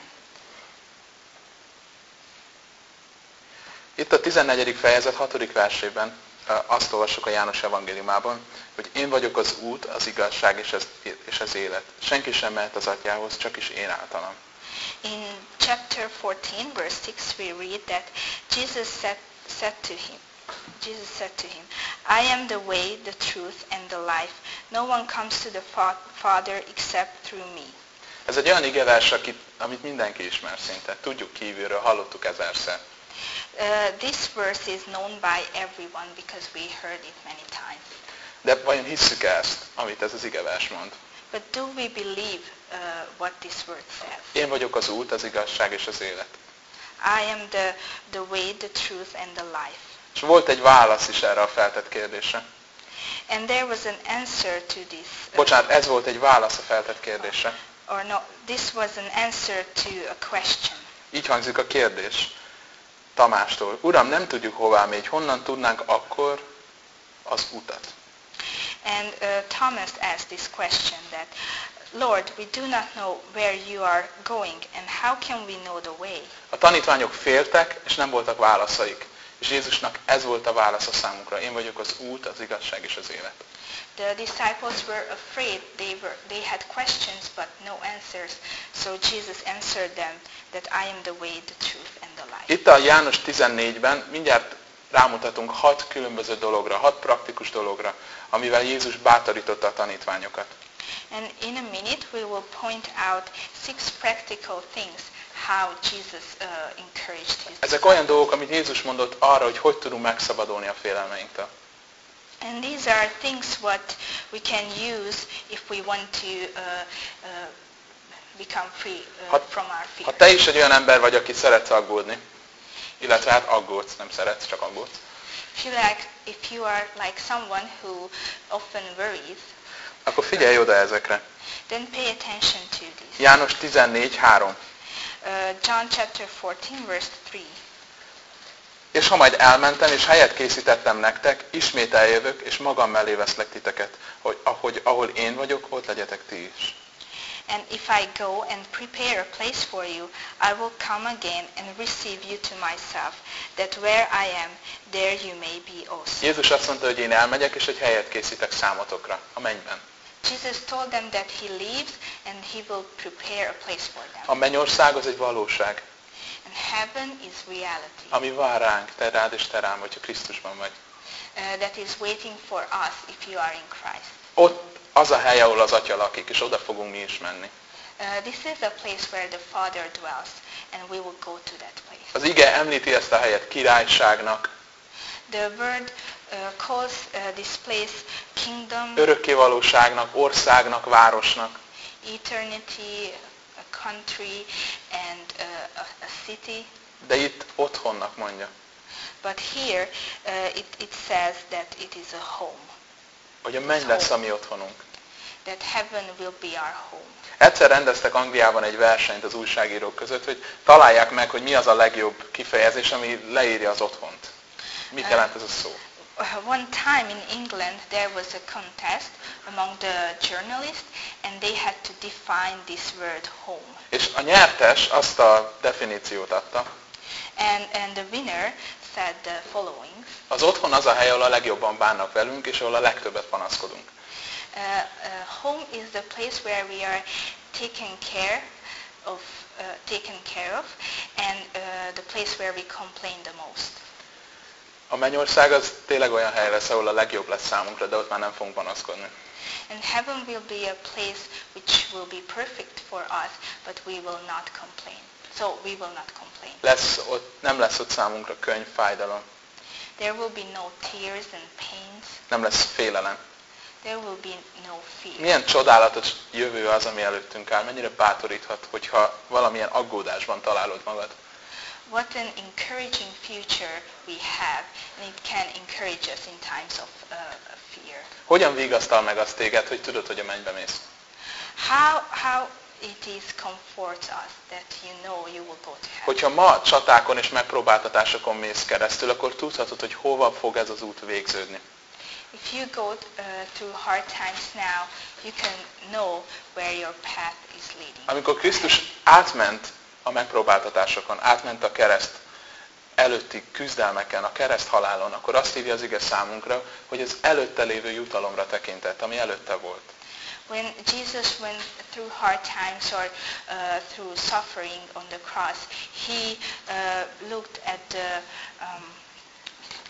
[SPEAKER 1] Itt a 14. fejezet 6. versében azt olvassuk a János evangéliumában, hogy én vagyok az út, az igazság és az élet. Senki sem mehet az atyához, csak is én általam.
[SPEAKER 2] In chapter 14, verse 6, we read that Jesus said to him, I am the way, the truth and the life. No one comes to the Father except through me.
[SPEAKER 1] Ez egy olyan igevers, amit mindenki ismer szinte. Tudjuk kívülről, hallottuk ezerszer.
[SPEAKER 2] This verse is known by everyone because we heard it many times.
[SPEAKER 1] De vajon hisszük ezt, amit ez az igevers mond?
[SPEAKER 2] But do we believe what this word says?
[SPEAKER 1] Én vagyok az út, az igazság és az élet.
[SPEAKER 2] I am the way, the truth and the life.
[SPEAKER 1] És volt egy válasz is erre a feltett kérdésre.
[SPEAKER 2] And there was an answer to this.
[SPEAKER 1] Bocsánat, ez volt egy válasz a feltett kérdésre.
[SPEAKER 2] Or no, this was an answer to a question.
[SPEAKER 1] Így hangzik a kérdés Tamástól. Uram, nem tudjuk hová megy, honnan tudnánk akkor az utat?
[SPEAKER 2] And Thomas asked this question that, Lord, we do not know where you are going, and how can we know the way?
[SPEAKER 1] A tanítványok féltek, és nem voltak válaszaik. És Jézusnak ez volt a válasza számukra. Én vagyok az út, az igazság és az élet.
[SPEAKER 2] The disciples were afraid. They had questions but no answers. So Jesus answered them that I am the way, the truth and the life.
[SPEAKER 1] Itt a János 14-ben mindjárt rámutatunk 6 különböző dologra, 6 praktikus dologra, amivel Jézus bátorította a tanítványokat.
[SPEAKER 2] And in a minute we will point out 6 practical things how Jesus encouraged his
[SPEAKER 1] Ezek olyan dolgok, amit Jézus mondott arra, hogy tudunk megszabadulni a félelmeinktől.
[SPEAKER 2] And these are things what we can use if we want to become free from our fear.
[SPEAKER 1] Ha te is egy olyan ember vagy, aki szeretsz aggódni, illetve hát aggódsz, nem szeretsz, csak aggódsz.
[SPEAKER 2] If you are like someone who often worries,
[SPEAKER 1] akkor figyelj oda ezekre.
[SPEAKER 2] Then pay attention to this.
[SPEAKER 1] János 14:3.
[SPEAKER 2] John chapter 14 verse 3.
[SPEAKER 1] És ha majd elmentem, és helyet készítettem nektek, ismét eljövök, és magam mellé veszlek titeket, hogy ahol én vagyok, ott legyetek ti is.
[SPEAKER 2] And if I go and prepare a place for you, I will come again and receive you to myself, that where I am, there you may be also.
[SPEAKER 1] Jézus azt mondta, hogy én elmegyek, és egy helyet készítek számotokra, a mennyben.
[SPEAKER 2] Jesus told them that he leaves and he will prepare a place for them.
[SPEAKER 1] A mennyország az egy valóság.
[SPEAKER 2] And heaven is reality.
[SPEAKER 1] Ami vár ránk, te rád és te rám, hogyha Krisztusban vagy.
[SPEAKER 2] That is waiting for us if you are in Christ.
[SPEAKER 1] Ott az a hely, ahol az Atya lakik, és oda fogunk mi is menni.
[SPEAKER 2] This is a place where the Father dwells, and we will go to that place.
[SPEAKER 1] Az ige említi ezt a helyet királyságnak,
[SPEAKER 2] The word calls this place kingdom,
[SPEAKER 1] örökkévalóságnak, országnak, városnak.
[SPEAKER 2] eternity, a country, and a city.
[SPEAKER 1] De itt otthonnak mondja.
[SPEAKER 2] But here it says that it is a home.
[SPEAKER 1] Hogy a menny lesz a mi otthonunk.
[SPEAKER 2] That heaven will be our home.
[SPEAKER 1] Egyszer rendeztek Angliában egy versenyt az újságírók között, hogy találják meg, hogy mi az a legjobb kifejezés, ami leírja az otthont. Mit jelent ez a szó?
[SPEAKER 2] One time in England there was a contest among the journalists, and they had to define this word home.
[SPEAKER 1] És a nyertes azt a definíciót adta.
[SPEAKER 2] And the winner said the following.
[SPEAKER 1] Az otthon az a hely, ahol a legjobban bánnak velünk, és ahol a legtöbbet panaszkodunk.
[SPEAKER 2] Home is the place where we are taken care of, and the place where we complain the most.
[SPEAKER 1] A mennyország az tényleg olyan hely lesz, ahol a legjobb lesz számunkra, de ott már nem fogunk panaszkodni.
[SPEAKER 2] And heaven will be a place which will be perfect for us, but we will not complain. So we will not complain.
[SPEAKER 1] Nem lesz ott számunkra könyv, fájdalom.
[SPEAKER 2] There will be no tears and pains.
[SPEAKER 1] Nem lesz félelem.
[SPEAKER 2] There will be no fear.
[SPEAKER 1] Milyen csodálatos jövő az, ami előttünk áll. Mennyire bátoríthat, hogyha valamilyen aggódásban találod magad.
[SPEAKER 2] What an encouraging future we have, and it can encourage us in times of fear.
[SPEAKER 1] Hogyan vigasztal meg azt téged, hogy tudod, hogy a mennybe mész?
[SPEAKER 2] How it is comforts us that you know you will go to heaven.
[SPEAKER 1] Hogyha ma csatákon és megpróbáltatásokon mész keresztül, akkor tudhatod, hogy hova fog ez az út végződni.
[SPEAKER 2] If you go through hard times now, you can know where your path is leading.
[SPEAKER 1] Amikor Krisztus átment a megpróbáltatásokon, átment a kereszt előtti küzdelmeken, a kereszt halálon, akkor azt írja az ige számunkra, hogy az előtte lévő jutalomra tekintett, ami előtte volt.
[SPEAKER 2] When Jesus went through hard times or through suffering on the cross, he looked at the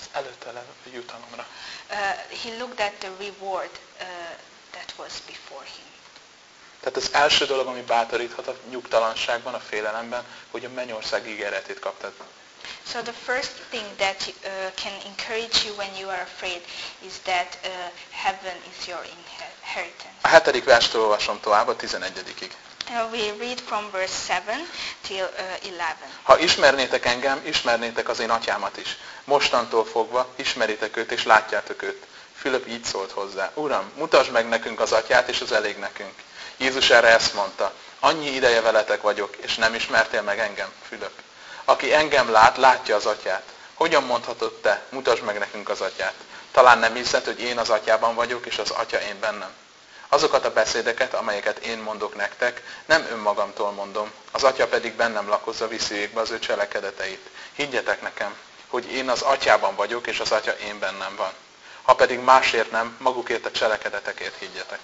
[SPEAKER 1] előtte levő jutalomra.
[SPEAKER 2] He looked at the reward that was before him.
[SPEAKER 1] Tehát az első dolog, ami bátoríthat a nyugtalanságban, a félelemben, hogy a mennyország ígéretét kaptad.
[SPEAKER 2] So the first thing that can encourage you when you are afraid is that heaven is your inheritance.
[SPEAKER 1] A 7. verstől olvasom tovább, a 11-ig.
[SPEAKER 2] We read from verse 7 till 11.
[SPEAKER 1] Ha ismernétek engem, ismernétek az én atyámat is. Mostantól fogva ismeritek őt és látjátok őt. Fülöp így szólt hozzá. Uram, mutasd meg nekünk az atyát, és az elég nekünk. Jézus erre ezt mondta. Annyi ideje veletek vagyok, és nem ismertél meg engem, Fülöp. Aki engem lát, látja az atyát. Hogyan mondhatod te, mutasd meg nekünk az atyát? Talán nem hiszed, hogy én az atyában vagyok, és az atya én bennem. Azokat a beszédeket, amelyeket én mondok nektek, nem önmagamtól mondom, az atya pedig bennem lakozza, viszi végbe az ő cselekedeteit. Higgyetek nekem, hogy én az atyában vagyok, és az atya én bennem van. Ha pedig másért nem, magukért a cselekedetekért higgyetek.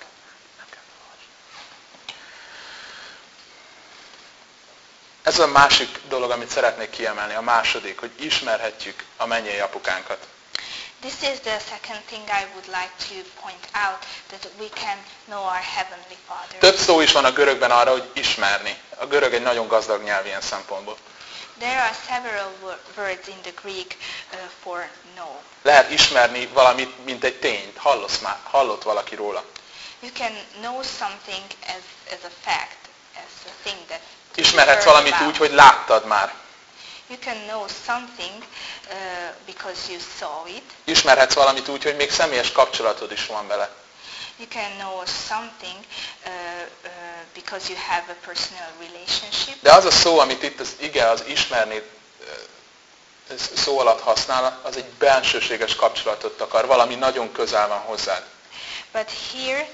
[SPEAKER 1] Ez a másik dolog, amit szeretnék kiemelni, a második, hogy ismerhetjük a mennyei apukánkat.
[SPEAKER 2] This is the second thing I would like to point out, that we can know our heavenly Father.
[SPEAKER 1] Több szó is van a görögben arra, hogy ismerni. A görög egy nagyon gazdag nyelv ilyen szempontból.
[SPEAKER 2] There are several words in the Greek for know.
[SPEAKER 1] Lehet ismerni valamit, mint egy tényt. Hallott valaki róla.
[SPEAKER 2] You can know something as a fact, as a thing that
[SPEAKER 1] Ismerhetsz valamit úgy, hogy láttad már.
[SPEAKER 2] You can know something because you saw it.
[SPEAKER 1] Ismerhetsz valamit úgy, hogy még személyes kapcsolatod is van vele.
[SPEAKER 2] You can know something because you have a personal relationship.
[SPEAKER 1] De az a szó, amit itt az ige, az ismerni szó alatt használ, az egy bensőséges kapcsolatot akar, valami nagyon közel van hozzád.
[SPEAKER 2] But here,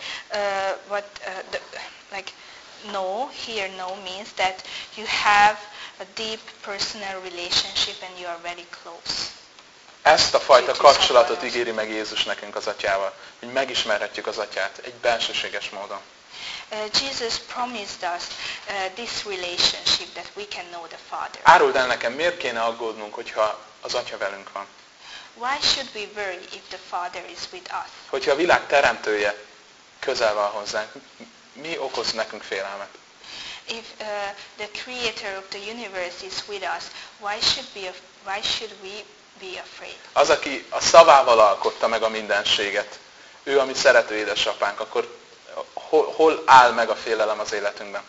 [SPEAKER 2] know means that you have a deep personal relationship and you are very close.
[SPEAKER 1] Ezt a fajta kapcsolatot ígéri meg Jézus nekünk az atyával, hogy megismerhetjük az atyát egy bensőséges módon.
[SPEAKER 2] Jesus promised us this relationship that we can know the Father.
[SPEAKER 1] Áruld el nekem, miért kéne aggódnunk, hogyha az atya velünk van?
[SPEAKER 2] Why should we worry if the Father is with us?
[SPEAKER 1] Hogyha a világ teremtője közel van hozzánk, mi okoz nekünk félelmet?
[SPEAKER 2] If the Creator of the universe is with us, why should we be afraid?
[SPEAKER 1] Az, aki a szavával alkotta meg a mindenséget, ő a mi szerető édesapánk, akkor hol áll meg a félelem az életünkben?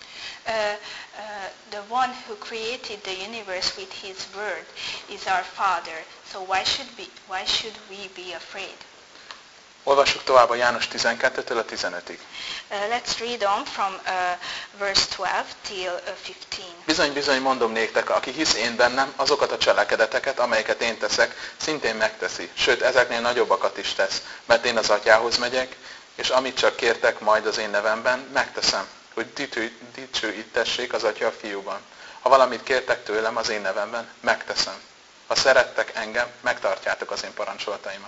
[SPEAKER 2] The one who created the universe with His word is our Father. So why should we be afraid?
[SPEAKER 1] Olvassuk tovább a János 12-től a 15-ig.
[SPEAKER 2] Let's read on from verse 12 till 15.
[SPEAKER 1] Bizony mondom néktek, aki hisz én bennem, azokat a cselekedeteket, amelyeket én teszek, szintén megteszi. Sőt, ezeknél nagyobbakat is tesz, mert én az atyához megyek, és amit csak kértek majd az én nevemben, megteszem, hogy dicsőítessék az atya a fiúban. Ha valamit kértek tőlem az én nevemben, megteszem. Ha szerettek engem, megtartjátok az én parancsolataimat.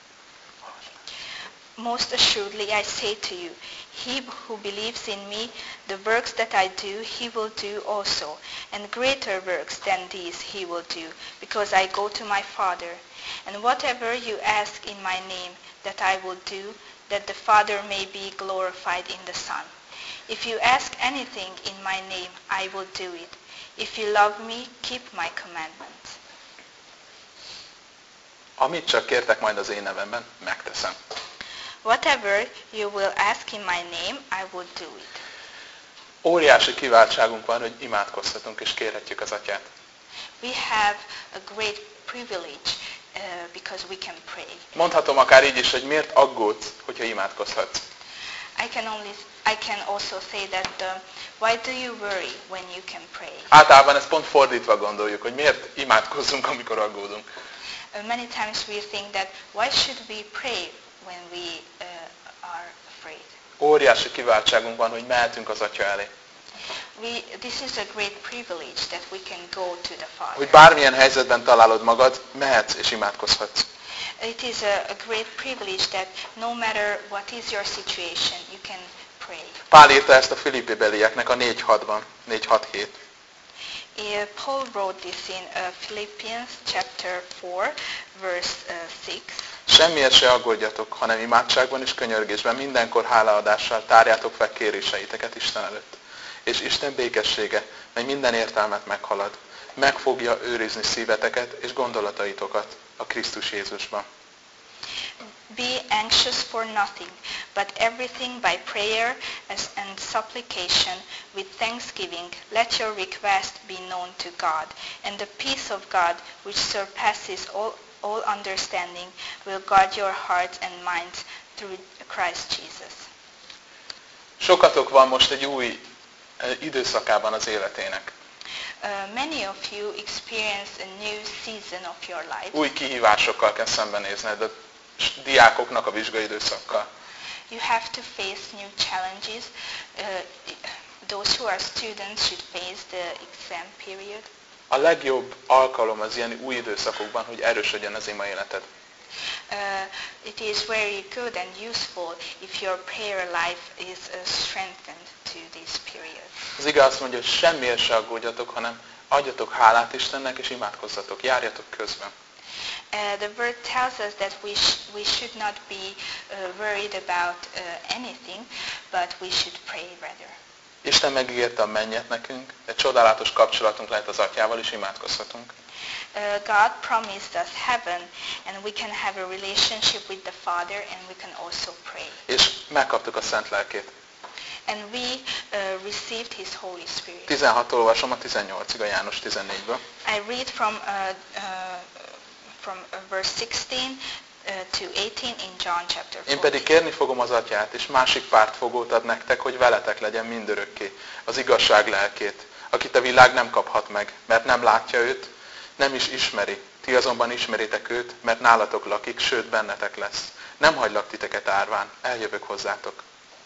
[SPEAKER 2] Most assuredly I say to you, he who believes in me, the works that I do, he will do also, and greater works than these he will do, because I go to my Father. And whatever you ask in my name, that I will do, that the Father may be glorified in the Son. If you ask anything in my name, I will do it. If you love me, keep my commandments.
[SPEAKER 1] Amit csak kértek majd az én nevemben, megteszem.
[SPEAKER 2] Whatever you will ask in my name, I will do it.
[SPEAKER 1] Óriási kiváltságunk van, hogy imádkozhatunk és kérhetjük az atyát.
[SPEAKER 2] We have a great privilege because we can pray.
[SPEAKER 1] Mondhatom akár így is, hogy miért aggódsz, hogyha imádkozhatsz.
[SPEAKER 2] I can also say that why do you worry when you can pray?
[SPEAKER 1] Általában ezt pont fordítva gondoljuk, hogy miért imádkozzunk, amikor aggódunk.
[SPEAKER 2] Many times we think that why should we pray when we are afraid?
[SPEAKER 1] Óriási kiváltságunk van, hogy mehetünk az atya elé.
[SPEAKER 2] This is a great privilege that we can go to the Father.
[SPEAKER 1] Hogy bármilyen helyzetben találod magad, mehetsz és imádkozhatsz.
[SPEAKER 2] It is a great privilege that no matter what is your situation, you can pray.
[SPEAKER 1] Pál írta ezt a Filippi belieknek a 4.6-ban, 4.6.7.
[SPEAKER 2] Paul wrote this in Philippians chapter 4, verse 6.
[SPEAKER 1] Semmiért se aggódjatok, hanem imádságban és könyörgésben mindenkor hálaadással tárjátok fel kéréseiteket Isten előtt. És Isten békessége, mely minden értelmet meghalad, meg fogja őrizni szíveteket és gondolataitokat a Krisztus Jézusban.
[SPEAKER 2] Be anxious for nothing, but everything by prayer and supplication with thanksgiving. Let your request be known to God, and the peace of God, which surpasses all understanding, will guard your hearts and minds through Christ Jesus.
[SPEAKER 1] Sokatok van most egy új időszakában az életének.
[SPEAKER 2] Many of you experience a new season of your life.
[SPEAKER 1] Új kihívásokkal kell szembenézned, a diákoknak a vizsgai időszakkal.
[SPEAKER 2] You have to face new challenges. Those who are students should face the exam period.
[SPEAKER 1] A legjobb alkalom az ilyen új időszakokban, hogy erősödjön az ima életed.
[SPEAKER 2] It is very good and useful if your prayer life is strengthened to this period.
[SPEAKER 1] Az ige azt mondja, hogy semmiért se aggódjatok, hanem adjatok hálát Istennek és imádkozzatok, járjatok közben.
[SPEAKER 2] The word tells us that we should not be worried about anything, but we should pray rather.
[SPEAKER 1] Isten megígérte a mennyet nekünk, egy csodálatos kapcsolatunk lehet az Atyával, és imádkozhatunk.
[SPEAKER 2] God promised us heaven, and we can have a relationship with the Father, and we can also pray.
[SPEAKER 1] És megkaptuk a Szent Lelkét.
[SPEAKER 2] And we received His Holy Spirit.
[SPEAKER 1] 16 olvasom a 18-ig a János 14-ből.
[SPEAKER 2] I read from verse 16 to 18 in John chapter 4.
[SPEAKER 1] Én pedig kérni fogom az Atyát, és másik pártfogót ad nektek, hogy veletek legyen mindörökké, az igazság lelkét, akit a világ nem kaphat meg, mert nem látja őt, nem is ismeri. Ti azonban ismeritek őt, mert nálatok lakik, sőt bennetek lesz. Nem hagylak titeket árván, eljövök hozzátok.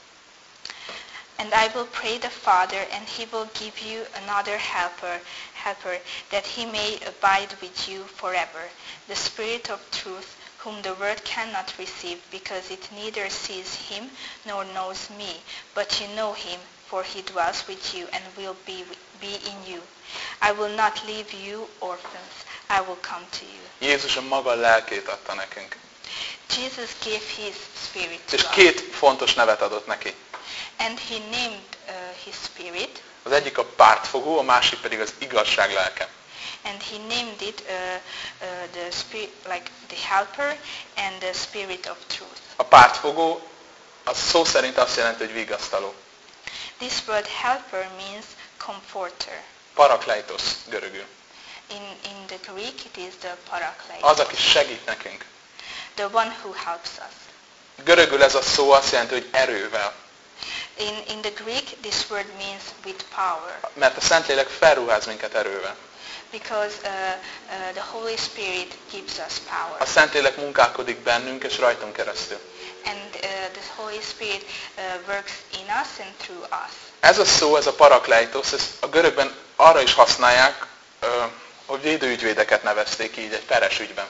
[SPEAKER 2] And I will pray the Father, and He will give you another helper, that He may abide with you forever, the Spirit of truth, whom the world cannot receive, because it neither sees Him nor knows me. But you know Him, for He dwells with you and will be in you. I will not leave you orphans, I will come to you.
[SPEAKER 1] Jézus a maga lelkét adta nekünk.
[SPEAKER 2] Jesus gave His Spirit to
[SPEAKER 1] És
[SPEAKER 2] us.
[SPEAKER 1] két fontos nevet adott neki.
[SPEAKER 2] And He named His Spirit.
[SPEAKER 1] Az egyik a pártfogó, a másik pedig az igazság lelke.
[SPEAKER 2] And He named it the Spirit, like the Helper, and the Spirit of Truth.
[SPEAKER 1] A pártfogó az szó szerint azt jelenti, hogy vigasztaló.
[SPEAKER 2] This word helper means comforter.
[SPEAKER 1] Parakleitos görögül.
[SPEAKER 2] In the Greek it is the parakletos.
[SPEAKER 1] Az, aki segít nekünk.
[SPEAKER 2] The one who helps us.
[SPEAKER 1] Görögül ez a szó azt jelenti, hogy erővel.
[SPEAKER 2] In the Greek this word means with power.
[SPEAKER 1] Mert a Szentlélek felruház minket erővel.
[SPEAKER 2] Because the Holy Spirit gives us power.
[SPEAKER 1] A Szentlélek munkálkodik bennünk és rajtunk keresztül.
[SPEAKER 2] And the Holy Spirit works in us and through us.
[SPEAKER 1] Ez a szó, ez a parakleitos, ezt a görögben arra is használják, hogy védőügyvédeket nevezték így egy peres ügyben.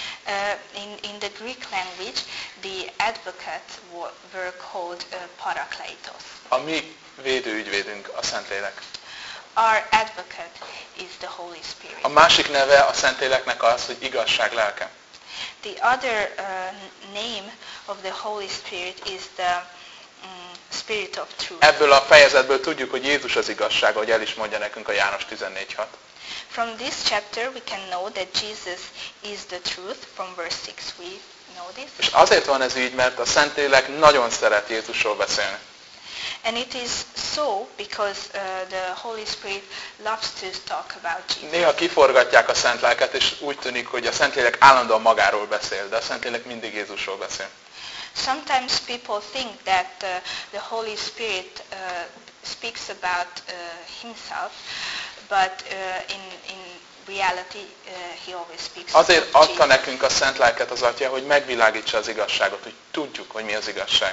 [SPEAKER 2] In the Greek language, the advocates were called parakletos.
[SPEAKER 1] A mi védőügyvédünk a Szentlélek.
[SPEAKER 2] Our advocate is the Holy Spirit.
[SPEAKER 1] A másik neve a Szentléleknek az, hogy igazság lelke.
[SPEAKER 2] The other name of the Holy Spirit is the Spirit of Truth.
[SPEAKER 1] Ebből a fejezetből tudjuk, hogy Jézus az igazság, ahogy el is mondja nekünk a János 14:6.
[SPEAKER 2] From this chapter we can know that Jesus is the truth. From verse 6 we know this.
[SPEAKER 1] És azért van ez így, mert a Szentlélek nagyon szeret Jézusról beszélni.
[SPEAKER 2] And it is so because the Holy Spirit loves to talk about Jesus.
[SPEAKER 1] Néha kiforgatják a Szent Lelket, és úgy tűnik, hogy a Szentlélek állandóan magáról beszél, de a Szentlélek mindig Jézusról beszél.
[SPEAKER 2] Sometimes people think that the Holy Spirit speaks about himself, but in reality he always speaks
[SPEAKER 1] Azért
[SPEAKER 2] about
[SPEAKER 1] adta
[SPEAKER 2] Jesus.
[SPEAKER 1] nekünk a Szent Lelket az Atya, hogy megvilágítsa az igazságot, hogy tudjuk, hogy mi az igazság.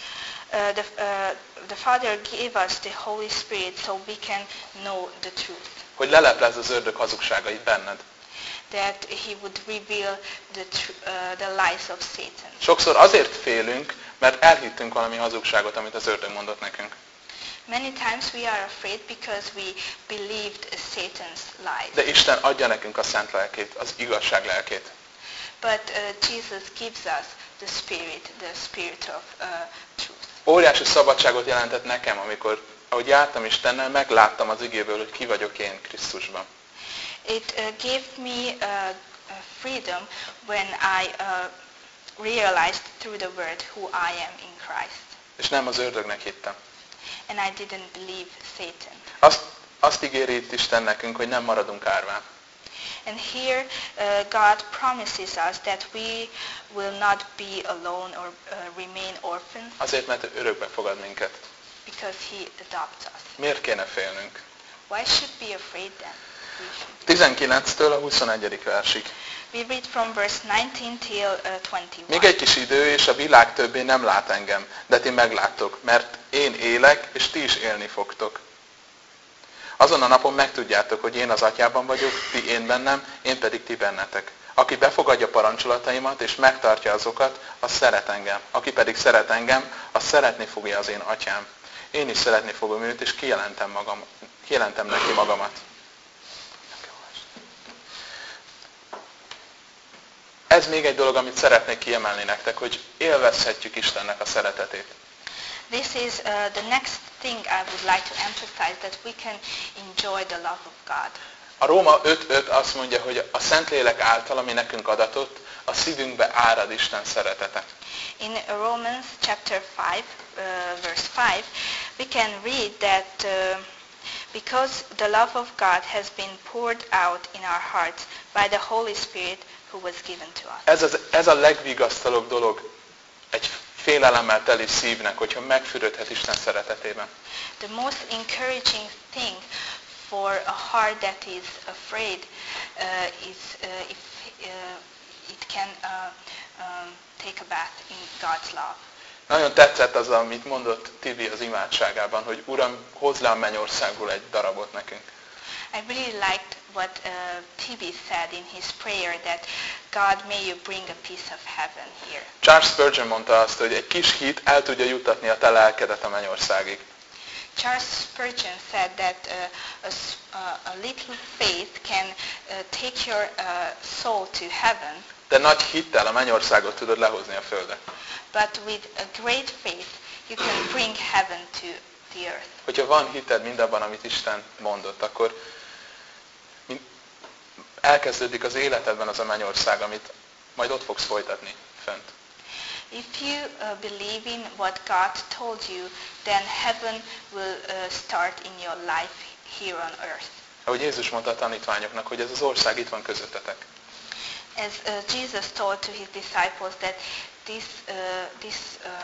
[SPEAKER 2] The Father gave us the Holy Spirit so we can know the truth.
[SPEAKER 1] Hogy leleplezd az ördög hazugságait benned.
[SPEAKER 2] That he would reveal the lies of Satan.
[SPEAKER 1] Sokszor azért félünk, mert elhittünk valami hazugságot, amit az ördög mondott nekünk.
[SPEAKER 2] Many times we are afraid because we believed Satan's lies.
[SPEAKER 1] De Isten adja nekünk a szent lelkét, az igazság lelkét.
[SPEAKER 2] But Jesus gives us the spirit of truth.
[SPEAKER 1] Óriási szabadságot jelentett nekem, amikor, ahogy jártam Istennel, megláttam az igéből, hogy ki vagyok én Krisztusban.
[SPEAKER 2] It gave me freedom when I realized through the word who I am in Christ.
[SPEAKER 1] És nem az ördögnek hittem.
[SPEAKER 2] And I didn't believe Satan.
[SPEAKER 1] Azt ígéri itt Isten nekünk, hogy nem maradunk árván.
[SPEAKER 2] And here God promises us that we will not be alone or remain orphans.
[SPEAKER 1] Azért, mert ő örökbe fogad minket.
[SPEAKER 2] Because he adopts us.
[SPEAKER 1] Miért kéne félnünk?
[SPEAKER 2] Why should we afraid then?
[SPEAKER 1] 19-től a 21. versig.
[SPEAKER 2] We read from verse 19 till 21.
[SPEAKER 1] Még egy kis idő, és a világ többé nem lát engem, de ti megláttok, mert én élek, és ti is élni fogtok. Azon a napon megtudjátok, hogy én az Atyában vagyok, ti én bennem, én pedig ti bennetek. Aki befogadja parancsolataimat, és megtartja azokat, az szeret engem. Aki pedig szeret engem, az szeretni fogja az én Atyám. Én is szeretni fogom őt, és kijelentem neki magamat. Ez még egy dolog, amit szeretnék kiemelni nektek, hogy élvezhetjük Istennek a szeretetét.
[SPEAKER 2] This is the next thing I would like to emphasize, that we can enjoy the love of God.
[SPEAKER 1] A Róma 5.5 azt mondja, hogy a Szentlélek által, ami nekünk adatott, a szívünkbe árad Isten szeretete.
[SPEAKER 2] In Romans chapter 5, verse 5, we can read that because the love of God has been poured out in our hearts by the Holy Spirit who was given to us.
[SPEAKER 1] Ez a legvigasztalóbb dolog egy félelemmel teli szívnek, hogyha megfürödhet Isten szeretetében.
[SPEAKER 2] The most encouraging thing for a heart that is afraid is if it can take a bath in God's love.
[SPEAKER 1] Nagyon tetszett az, amit mondott Tibi az imádságában, hogy Uram, hozz le a mennyországból egy darabot nekünk.
[SPEAKER 2] I really liked what Tibi said in his prayer, that God, may you bring a piece of heaven here.
[SPEAKER 1] Charles Spurgeon mondta azt, hogy egy kis hit el tudja juttatni a te lelkedet a mennyországig.
[SPEAKER 2] Charles Spurgeon said that a little faith can take your soul to heaven.
[SPEAKER 1] De nagy hittel a mennyországot tudod lehozni a földre.
[SPEAKER 2] But with a great faith, you can bring heaven to the earth.
[SPEAKER 1] Hogyha van hited mindabban, amit Isten mondott, akkor elkezdődik az életedben az a mennyország, amit majd ott fogsz folytatni fönt.
[SPEAKER 2] If you believe in what God told you, then heaven will start in your life here on earth.
[SPEAKER 1] Ahogy Jézus mondta a tanítványoknak, hogy ez az ország itt van közöttetek.
[SPEAKER 2] As Jesus told to his disciples that this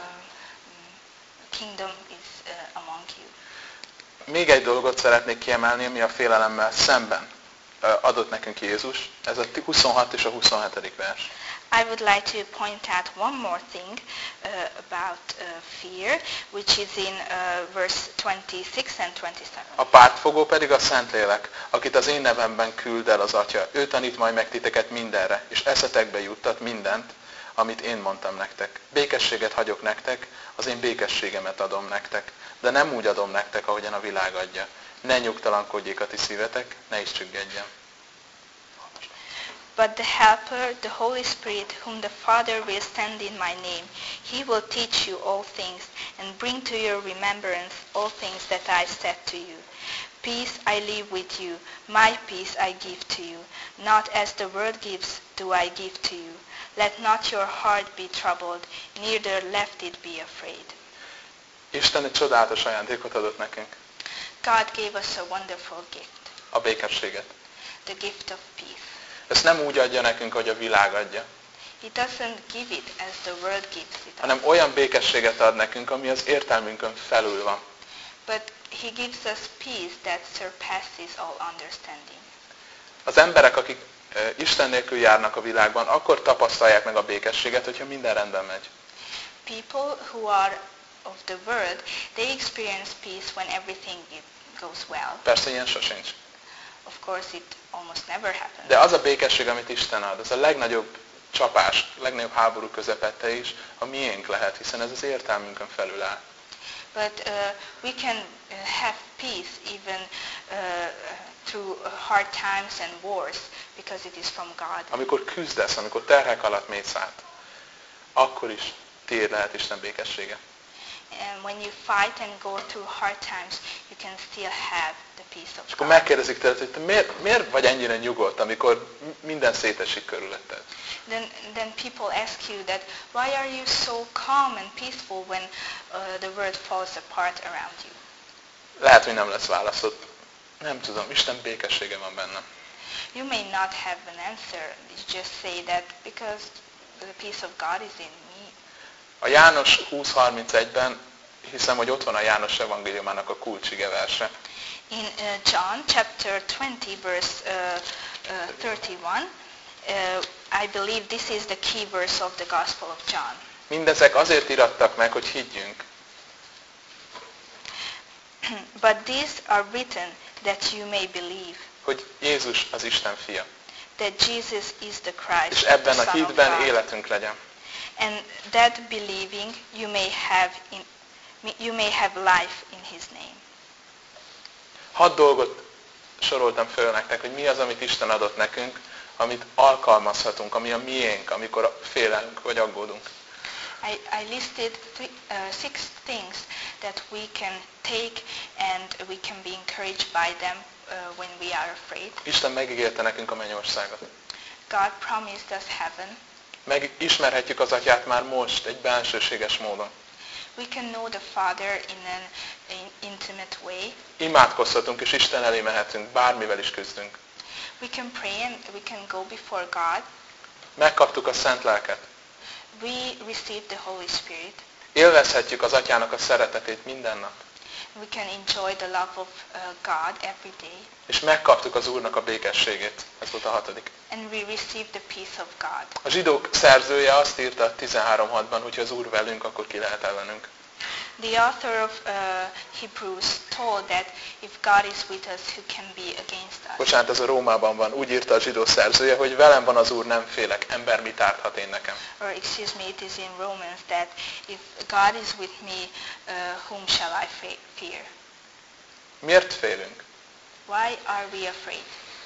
[SPEAKER 2] kingdom is among you.
[SPEAKER 1] Még egy dolgot szeretnék kiemelni, ami a félelemmel szemben adott nekünk Jézus. Ez a 26 és a 27. vers.
[SPEAKER 2] I would like to point out one more thing about fear, which is in verse 26 and 27.
[SPEAKER 1] A pártfogó pedig a Szentlélek, akit az én nevemben küld el az Atya. Ő tanít majd meg titeket mindenre, és eszetekbe juttat mindent, amit én mondtam nektek. Békességet hagyok nektek, az én békességemet adom nektek, de nem úgy adom nektek, ahogyan a világ adja. Ne nyugtalankodjék a ti szívetek, ne is csüggedjen.
[SPEAKER 2] But the Helper, the Holy Spirit, whom the Father will send in my name, he will teach you all things and bring to your remembrance all things that I said to you. Peace I leave with you, my peace I give to you. Not as the world gives do I give to you. Let not your heart be troubled, neither let it be afraid.
[SPEAKER 1] Isten egy csodálatos ajándékot adott nekünk.
[SPEAKER 2] God gave us a wonderful gift,
[SPEAKER 1] A békességet.
[SPEAKER 2] the gift of peace.
[SPEAKER 1] Ezt nem úgy adja nekünk, hogy a világ adja,
[SPEAKER 2] He doesn't give it as the world gives it,
[SPEAKER 1] hanem olyan békességet ad nekünk, ami az értelmünkön felül van.
[SPEAKER 2] but he gives us peace that surpasses all understanding.
[SPEAKER 1] Az emberek, akik Isten nélkül járnak a világban, akkor tapasztalják meg a békességet, hogyha minden rendben megy.
[SPEAKER 2] People who are of the world, they experience peace when everything goes well.
[SPEAKER 1] Persze ilyen sosincs.
[SPEAKER 2] Of course, it almost never happens.
[SPEAKER 1] De az a békesség, amit Isten ad, az a legnagyobb csapás, legnagyobb háború közepette is, a miénk lehet, hiszen ez az értelmünkön felül áll.
[SPEAKER 2] But we can have peace even through hard times and wars because it is from God.
[SPEAKER 1] Amikor küzdesz, amikor terhek alatt mész át, akkor is tiéd lehet Isten békessége.
[SPEAKER 2] And when you fight and go through hard times, you can still have the peace of
[SPEAKER 1] És akkor
[SPEAKER 2] God.
[SPEAKER 1] megkérdezik tőled, hogy te miért vagy ennyire nyugodt, amikor minden szétesik körülötted?
[SPEAKER 2] Then people ask you that why are you so calm and peaceful when the world falls apart around you?
[SPEAKER 1] Lehet, hogy nem lesz válaszod. Nem tudom, Isten békessége van bennem.
[SPEAKER 2] You may not have an answer. You just say that because the peace of God is in me.
[SPEAKER 1] A János 20:31-ben hiszem, hogy ott van a János evangéliumának a kulcsige verse.
[SPEAKER 2] In John chapter 20 verse 31, I believe this is the key verse of the Gospel of John.
[SPEAKER 1] Mindezek azért irattak meg, hogy higgyünk.
[SPEAKER 2] But these are written that you may believe
[SPEAKER 1] Hogy Jézus az Isten fia.
[SPEAKER 2] that Jesus is the Christ,
[SPEAKER 1] És
[SPEAKER 2] the
[SPEAKER 1] ebben a
[SPEAKER 2] Son of
[SPEAKER 1] hitben
[SPEAKER 2] God.
[SPEAKER 1] életünk legyen.
[SPEAKER 2] And that believing you may have life in His name.
[SPEAKER 1] 6 dolgot soroltam föl nektek, hogy mi az, amit Isten adott nekünk, amit alkalmazhatunk, ami a miénk, amikor félelünk vagy aggódunk.
[SPEAKER 2] I listed 6 things that we can take and we can be encouraged by them when we are afraid.
[SPEAKER 1] Isten megígérte nekünk a mennyországot.
[SPEAKER 2] God promised us heaven.
[SPEAKER 1] Megismerhetjük az Atyát már most, egy bensőséges módon.
[SPEAKER 2] We can know the Father in an intimate way.
[SPEAKER 1] Imádkozhatunk, és Isten elé mehetünk, bármivel is küzdünk.
[SPEAKER 2] We can pray and we can go before God.
[SPEAKER 1] Megkaptuk a Szent Lelket.
[SPEAKER 2] We receive the Holy Spirit.
[SPEAKER 1] Élvezhetjük az Atyának a szeretetét minden nap.
[SPEAKER 2] We can enjoy the love of God every day.
[SPEAKER 1] És megkaptuk az Úrnak a békességét. Ez volt a 6.
[SPEAKER 2] And we receive the peace of God.
[SPEAKER 1] A zsidók szerzője azt írta 13:6-ban, hogy az Úr velünk, akkor ki lehet ellenünk.
[SPEAKER 2] The author of Hebrews told that if God is with us, who can be against us?
[SPEAKER 1] Bocsánat, ez a Rómában van. Úgy írta a zsidó szerzője, hogy velem van az Úr, nem félek. Ember mit árthat én nekem?
[SPEAKER 2] Or excuse me, it is in Romans that if God is with me, whom shall I fear?
[SPEAKER 1] Miért félünk?
[SPEAKER 2] Why are we afraid?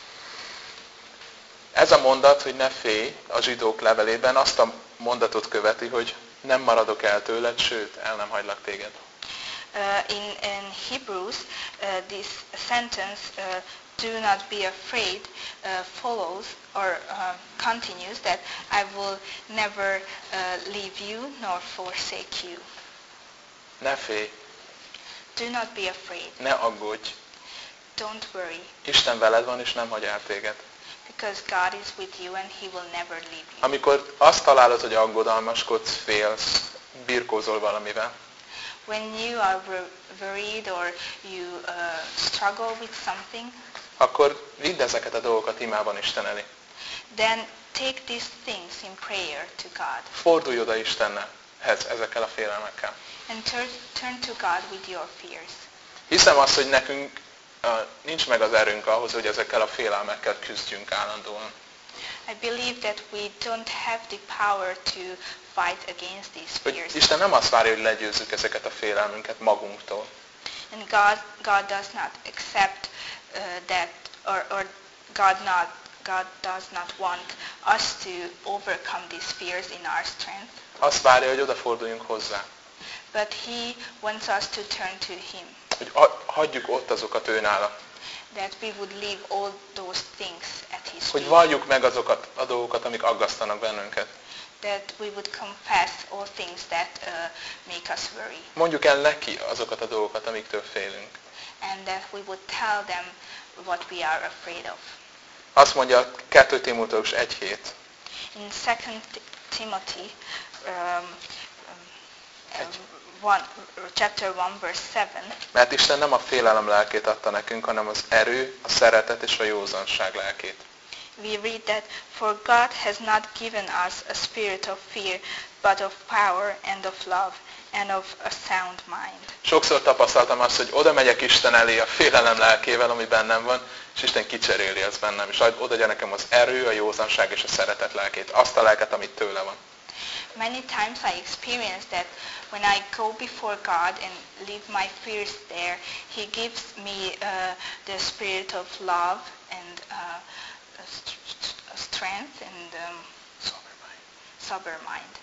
[SPEAKER 1] Ez a mondat, hogy ne félj, a zsidók levelében azt a mondatot követi, hogy nem maradok el tőled, sőt, el nem hagylak téged.
[SPEAKER 2] In Hebrews, this sentence, do not be afraid, follows or continues that I will never leave you nor forsake you.
[SPEAKER 1] Ne félj,
[SPEAKER 2] Do not be afraid.
[SPEAKER 1] ne aggódj.
[SPEAKER 2] Don't worry,
[SPEAKER 1] Isten veled van, és nem hagy el téged.
[SPEAKER 2] because God is with you and He will never leave you.
[SPEAKER 1] Amikor azt találod, hogy aggodalmaskodsz, félsz, birkózol valamivel,
[SPEAKER 2] When you are worried or you struggle with something,
[SPEAKER 1] akkor vidd ezeket a dolgokat imában Isten elé.
[SPEAKER 2] then take these things in prayer to God.
[SPEAKER 1] Fordulj oda Istenhez ezekkel a félelmekkel.
[SPEAKER 2] And turn to God with your fears.
[SPEAKER 1] Hiszem azt, hogy nekünk nincs meg az erőnk ahhoz, hogy ezekkel a félelmekkel küzdjünk állandóan.
[SPEAKER 2] I believe that we don't have the power to fight against these
[SPEAKER 1] Hogy
[SPEAKER 2] fears.
[SPEAKER 1] Isten nem azt várja, hogy legyőzzük ezeket a félelmünket magunktól.
[SPEAKER 2] And God does not accept that, or God does not want us to overcome these fears in our strength.
[SPEAKER 1] Azt várja, hogy odaforduljunk hozzá.
[SPEAKER 2] But He wants us to turn to Him.
[SPEAKER 1] Hogy hagyjuk ott azokat őnála.
[SPEAKER 2] That we would leave all those things at His
[SPEAKER 1] Hogy
[SPEAKER 2] feet.
[SPEAKER 1] valljuk meg azokat a dolgokat, amik aggasztanak bennünket.
[SPEAKER 2] That we would confess all things that make us worry.
[SPEAKER 1] Mondjuk el neki azokat a dolgokat, amiktől félünk.
[SPEAKER 2] And that we would tell them what we are afraid of.
[SPEAKER 1] Azt mondja 2 Timóteus 1:7.
[SPEAKER 2] In 2 Timothy chapter 1 verse 7,
[SPEAKER 1] Mert Isten nem a félelem lelkét adta nekünk, hanem az erő, a szeretet és a józanság lelkét.
[SPEAKER 2] we read that for God has not given us a spirit of fear, but of power and of love and of a sound mind.
[SPEAKER 1] Sokszor tapasztaltam azt, hogy oda megyek Isten elé a félelem lelkével, ami bennem van, és Isten kicseréli ezt bennem, és odaadja nekem az erő, a józanság és a szeretet lelkét, azt a lelket, amit tőle van.
[SPEAKER 2] Many times I experience that when I go before God and leave my fears there, He gives me the spirit of love and strength and sober mind.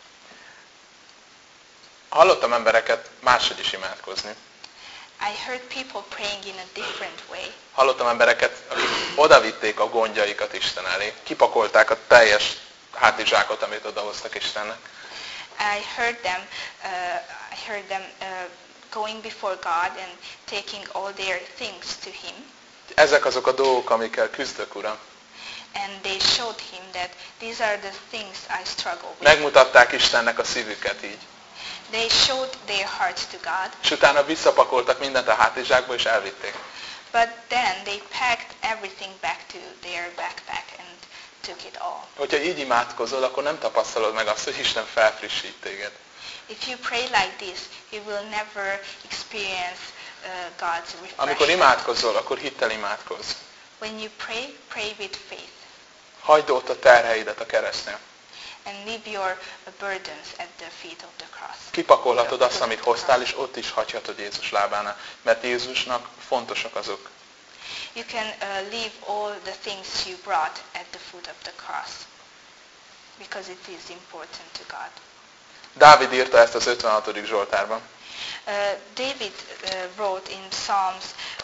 [SPEAKER 1] Hallottam embereket máshogy is imádkozni.
[SPEAKER 2] I heard people praying in a different way.
[SPEAKER 1] Hallottam embereket, akik odavitték a gondjaikat Isten elé. Kipakolták a teljes hátizsákot, amit odahoztak Istennek.
[SPEAKER 2] I heard them going before God and taking all their things to Him.
[SPEAKER 1] Ezek azok a dolgok, amikkel küzdök, Uram.
[SPEAKER 2] And they showed Him that these are the things I struggle with.
[SPEAKER 1] Megmutatták Istennek a szívüket így.
[SPEAKER 2] They showed their hearts to God.
[SPEAKER 1] És utána visszapakoltak mindent a hátizsákba, és elvitték.
[SPEAKER 2] But then they packed everything back to their backpack and took it all.
[SPEAKER 1] Hogyha így imádkozol, akkor nem tapasztalod meg azt, hogy Isten felfrissít téged.
[SPEAKER 2] If you pray like this, you will never experience God's refreshment.
[SPEAKER 1] Amikor imádkozol, akkor hittel imádkozz.
[SPEAKER 2] When you pray, pray with faith.
[SPEAKER 1] Hagyd ott a terheidet a keresztnél.
[SPEAKER 2] And leave your burdens at the feet of the cross.
[SPEAKER 1] Kipakolhatod azt, amit hoztál, és ott is hagyhatod Jézus lábánál. Mert Jézusnak fontosak azok.
[SPEAKER 2] You can leave all the things you brought at the foot of the cross. Because it is important to God.
[SPEAKER 1] Dávid írta ezt az 56. Zsoltárban.
[SPEAKER 2] David wrote in Psalms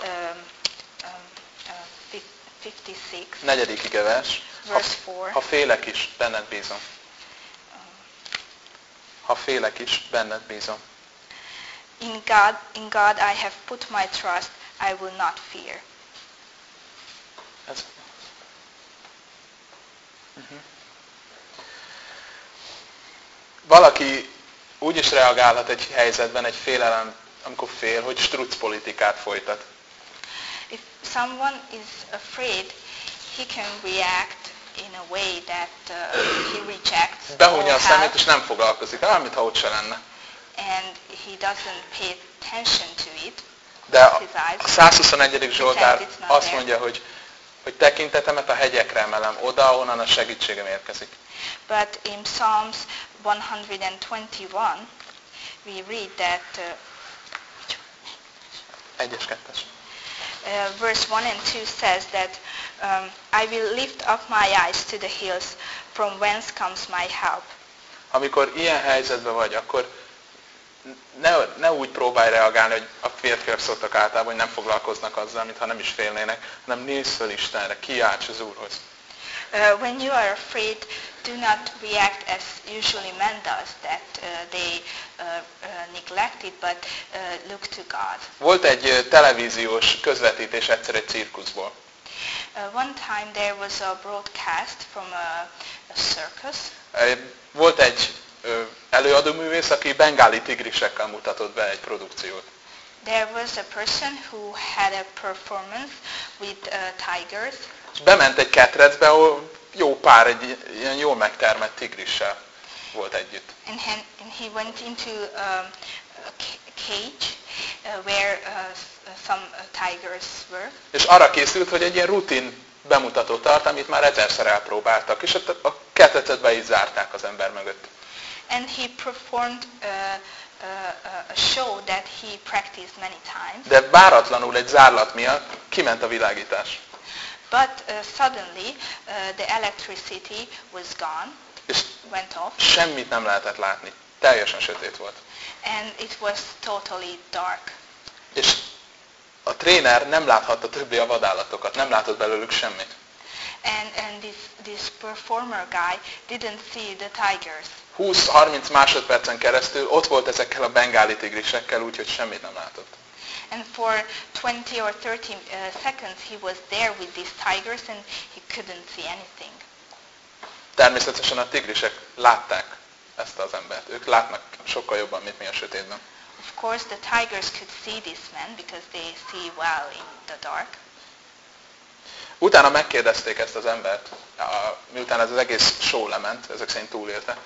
[SPEAKER 2] 56,
[SPEAKER 1] 4. igevers.
[SPEAKER 2] verse 4.
[SPEAKER 1] Ha félek is, benned bízom. Ha félek is, benned bízom.
[SPEAKER 2] In God I have put my trust, I will not fear.
[SPEAKER 1] Ez. Valaki úgy is reagálhat egy helyzetben, egy félelem, amikor fél, hogy struc politikát folytat.
[SPEAKER 2] If someone is afraid, he can react in a way that he rejects
[SPEAKER 1] Behúnyja a
[SPEAKER 2] all
[SPEAKER 1] szemét,
[SPEAKER 2] help,
[SPEAKER 1] és nem foglalkozik, mintha ott se lenne.
[SPEAKER 2] and he doesn't pay attention to it.
[SPEAKER 1] De a
[SPEAKER 2] His eyes.
[SPEAKER 1] 121. Zsoltár azt mondja, hogy tekintetemet a hegyekre emelem, oda, ahonnan a segítségem érkezik.
[SPEAKER 2] But in Psalms 121, we read that verse 1 and 2 says that I will lift up my eyes to the hills, from whence comes my help.
[SPEAKER 1] Amikor ilyen helyzetben vagy, akkor ne úgy próbálj reagálni, hogy a férfiak szoktak általában, hogy nem foglalkoznak azzal, mintha nem is félnének, hanem nézz föl Istenre, kiálts az Úrhoz.
[SPEAKER 2] When you are afraid, do not react as usually man does, that they neglect it, but look to God.
[SPEAKER 1] Volt egy televíziós közvetítés egyszer egy cirkuszból.
[SPEAKER 2] One time there was a broadcast from a circus.
[SPEAKER 1] Volt egy előadóművész, aki bengáli tigrisekkel mutatott be egy produkciót.
[SPEAKER 2] There was a person who had a performance with tigers.
[SPEAKER 1] És bement egy ketrecbe, ahol jó pár, egy ilyen jól megtermett tigrissel volt együtt.
[SPEAKER 2] And he went into a cage where some tigers were.
[SPEAKER 1] És arra készült, hogy egy ilyen rutin bemutató tart, amit már 1000-szer elpróbáltak, és a ketrecet be is zárták az ember mögött.
[SPEAKER 2] And he performed a show that he practiced many times.
[SPEAKER 1] De váratlanul egy zárlat miatt kiment a világítás.
[SPEAKER 2] But suddenly the electricity was gone,
[SPEAKER 1] És
[SPEAKER 2] went off,
[SPEAKER 1] semmit nem lehetett látni. Teljesen sötét volt.
[SPEAKER 2] and it was totally dark.
[SPEAKER 1] És a tréner nem láthatta többé a vadállatokat, nem látott belőlük semmit.
[SPEAKER 2] And this performer guy didn't see the tigers.
[SPEAKER 1] 20-30 másodpercen keresztül ott volt ezekkel a bengáli tigrisekkel, úgyhogy semmit nem látott.
[SPEAKER 2] And for 20 or 30 seconds he was there with these tigers and he couldn't see anything.
[SPEAKER 1] Természetesen a tigrisek látták ezt az embert. Ők látnak sokkal jobban, mint mi a sötétben.
[SPEAKER 2] Of course the tigers could see this man because they see well in the dark.
[SPEAKER 1] Utána megkérdezték ezt az embert, miután ez az egész show lement, ezek szerint túlélte,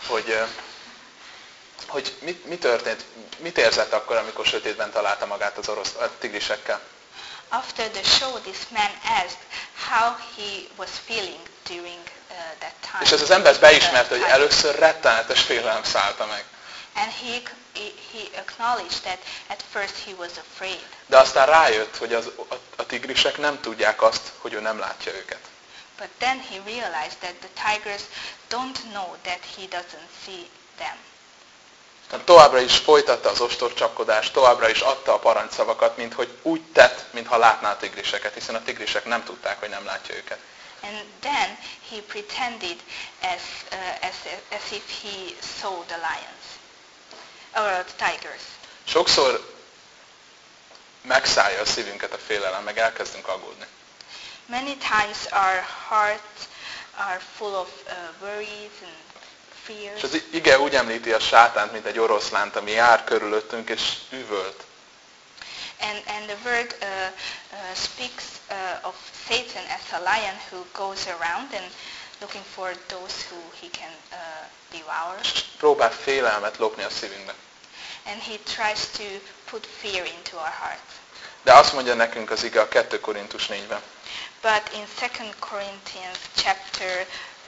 [SPEAKER 1] hogy mi történt, mit érzett akkor, amikor sötétben találta magát az orosz tigrisekkel.
[SPEAKER 2] After the show, this man asked how he was feeling during that time.
[SPEAKER 1] És ez az ember beismerte, hogy először rettenetes félelem szállta meg.
[SPEAKER 2] And he acknowledged that at first he was afraid.
[SPEAKER 1] De aztán rájött, hogy a tigrisek nem tudják azt, hogy ő nem látja őket.
[SPEAKER 2] But then he realized that the tigers don't know that he doesn't see them.
[SPEAKER 1] Továbbra is folytatta az ostorcsapkodást, továbbra is adta a parancsszavakat, mint hogy úgy tett, mintha látná a tigriseket, hiszen a tigrisek nem tudták, hogy nem látja őket.
[SPEAKER 2] And then he pretended as if he saw the lions or the tigers.
[SPEAKER 1] Sokszor megszállja a szívünket a félelem, meg elkezdünk aggódni.
[SPEAKER 2] Many times our hearts are full of worries and fears.
[SPEAKER 1] És az ige úgy említi a sátánt, mint egy oroszlánt, ami jár körülöttünk és üvölt.
[SPEAKER 2] And the word speaks of Satan as a lion who goes around and looking for those who he can devour.
[SPEAKER 1] Próbál félelmet lopni a szívünkbe.
[SPEAKER 2] And he tries to put fear into our hearts.
[SPEAKER 1] De azt mondja nekünk az ige a 2 Korintus 4-ben.
[SPEAKER 2] But in 2 Corinthians chapter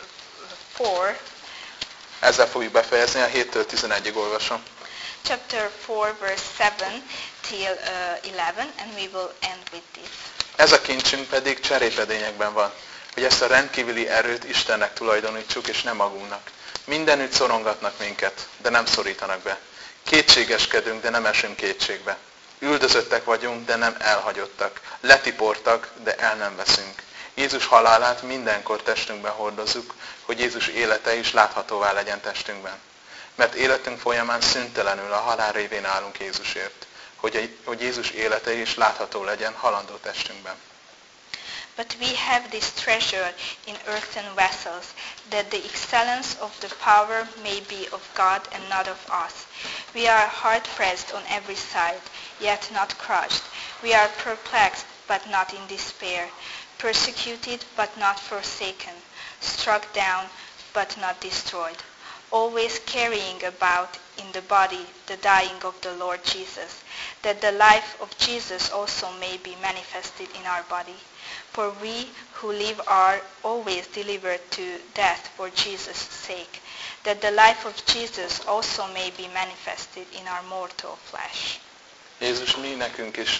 [SPEAKER 2] 4,
[SPEAKER 1] ezzel fogjuk befejezni, a 7-től 11-ig olvasom.
[SPEAKER 2] Chapter 4 verse 7 till 11, and we will end with this.
[SPEAKER 1] Ez a kincsünk pedig cserépedényekben van, hogy ezt a rendkívüli erőt Istennek tulajdonítsuk, és nem magunknak. Mindenütt szorongatnak minket, de nem szorítanak be. Kétségeskedünk, de nem esünk kétségbe. Üldözöttek vagyunk, de nem elhagyottak. Letiportak, de el nem veszünk. Jézus halálát mindenkor testünkben hordozzuk, hogy Jézus élete is láthatóvá legyen testünkben. Mert életünk folyamán szüntelenül a halál révén állunk Jézusért, hogy Jézus élete is látható legyen halandó testünkben.
[SPEAKER 2] But we have this treasure in earthen vessels, that the excellence of the power may be of God and not of us. We are hard-pressed on every side, yet not crushed. We are perplexed, but not in despair. Persecuted, but not forsaken. Struck down, but not destroyed. Always carrying about in the body the dying of the Lord Jesus, that the life of Jesus also may be manifested in our body. For we who live are always delivered to death for Jesus' sake, that the life of Jesus also may be manifested in our mortal flesh.
[SPEAKER 1] Jézus, mi nekünk is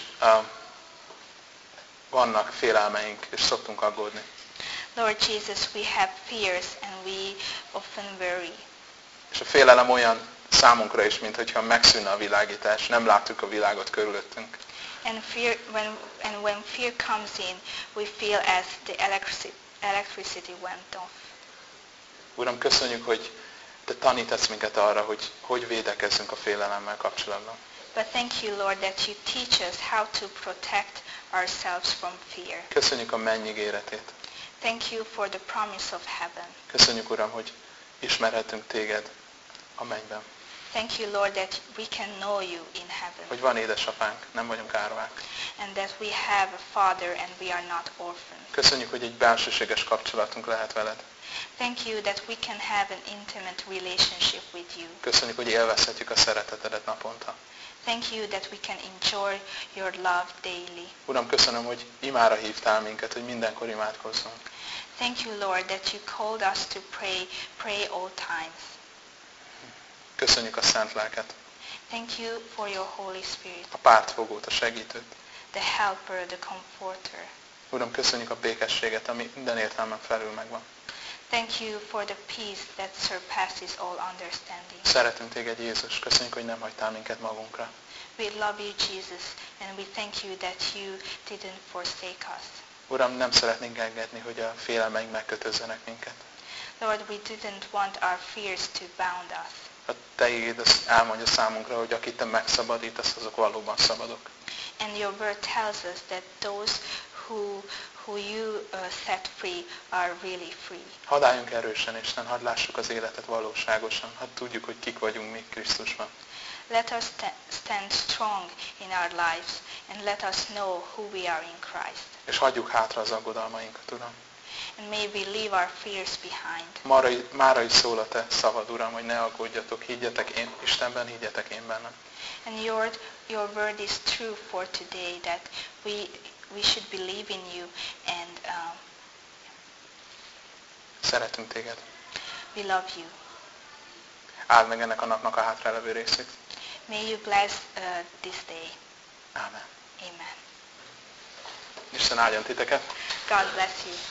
[SPEAKER 1] vannak félelmeink, és szoktunk aggódni.
[SPEAKER 2] Lord Jesus, we have fears and we often worry.
[SPEAKER 1] És a félelem olyan számunkra is, mintha megszűnne a világítás, nem látjuk a világot körülöttünk.
[SPEAKER 2] And when fear comes in, we feel as the electricity went off.
[SPEAKER 1] Uram, köszönjük, hogy Te tanítasz minket arra, hogy védekezzünk a félelemmel kapcsolatban.
[SPEAKER 2] But thank you, Lord, that you teach us how to protect ourselves from fear.
[SPEAKER 1] Köszönjük a menny ígéretét.
[SPEAKER 2] Thank you for the promise of heaven.
[SPEAKER 1] Köszönjük, Uram, hogy ismerhetünk Téged a mennyben.
[SPEAKER 2] Thank you, Lord, that we can know you in heaven.
[SPEAKER 1] Hogy van édesapánk, nem vagyunk árvák.
[SPEAKER 2] And that we have a father and we are not orphans.
[SPEAKER 1] Köszönjük, hogy egy belsőséges kapcsolatunk lehet veled.
[SPEAKER 2] Thank you that we can have an intimate relationship with you.
[SPEAKER 1] Köszönjük, hogy élvezhetjük a szeretetedet naponta.
[SPEAKER 2] Thank you that we can enjoy your love daily.
[SPEAKER 1] Uram, köszönöm, hogy imára hívtál minket, hogy mindenkor imádkozzunk.
[SPEAKER 2] Thank you, Lord, that you called us to pray all times.
[SPEAKER 1] Köszönjük a Szent Lelket,
[SPEAKER 2] Thank you for your Holy Spirit,
[SPEAKER 1] a pártfogót, a segítőt.
[SPEAKER 2] the helper, the comforter.
[SPEAKER 1] Uram, köszönjük a békességet, ami minden értelmen felül megvan.
[SPEAKER 2] Thank you for the peace that surpasses all understanding.
[SPEAKER 1] Szeretünk Téged, Jézus, köszönjük, hogy nem hagytál minket magunkra.
[SPEAKER 2] We love you, Jesus, and we thank you that you didn't forsake us.
[SPEAKER 1] Uram, nem szeretnénk engedni, hogy a félelmeink megkötözzenek minket.
[SPEAKER 2] Lord, we didn't want our fears to bound us.
[SPEAKER 1] A Te igéd azt elmondja számunkra, hogy akit Te megszabadítasz, azok valóban szabadok.
[SPEAKER 2] And your word tells us that those who you set free are really free.
[SPEAKER 1] Hadd álljunk erősen, Isten, hadd lássuk az életet valóságosan, hadd tudjuk, hogy kik vagyunk mi Krisztusban.
[SPEAKER 2] Let us stand strong in our lives and let us know who we are in Christ.
[SPEAKER 1] És hagyjuk hátra az aggodalmainkat, Uram.
[SPEAKER 2] And may we leave our fears behind.
[SPEAKER 1] Mára is szól a Te szavad, Uram, hogy ne aggódjatok, higgyetek én Istenben, higgyetek én bennem.
[SPEAKER 2] And your word is true for today, that we should believe in you and
[SPEAKER 1] Szeretünk téged.
[SPEAKER 2] We love you.
[SPEAKER 1] Áld meg ennek a napnak a hátrálevő részét.
[SPEAKER 2] May you bless this day.
[SPEAKER 1] Ámen.
[SPEAKER 2] Amen.
[SPEAKER 1] Isten áldjon titeket.
[SPEAKER 2] God bless you.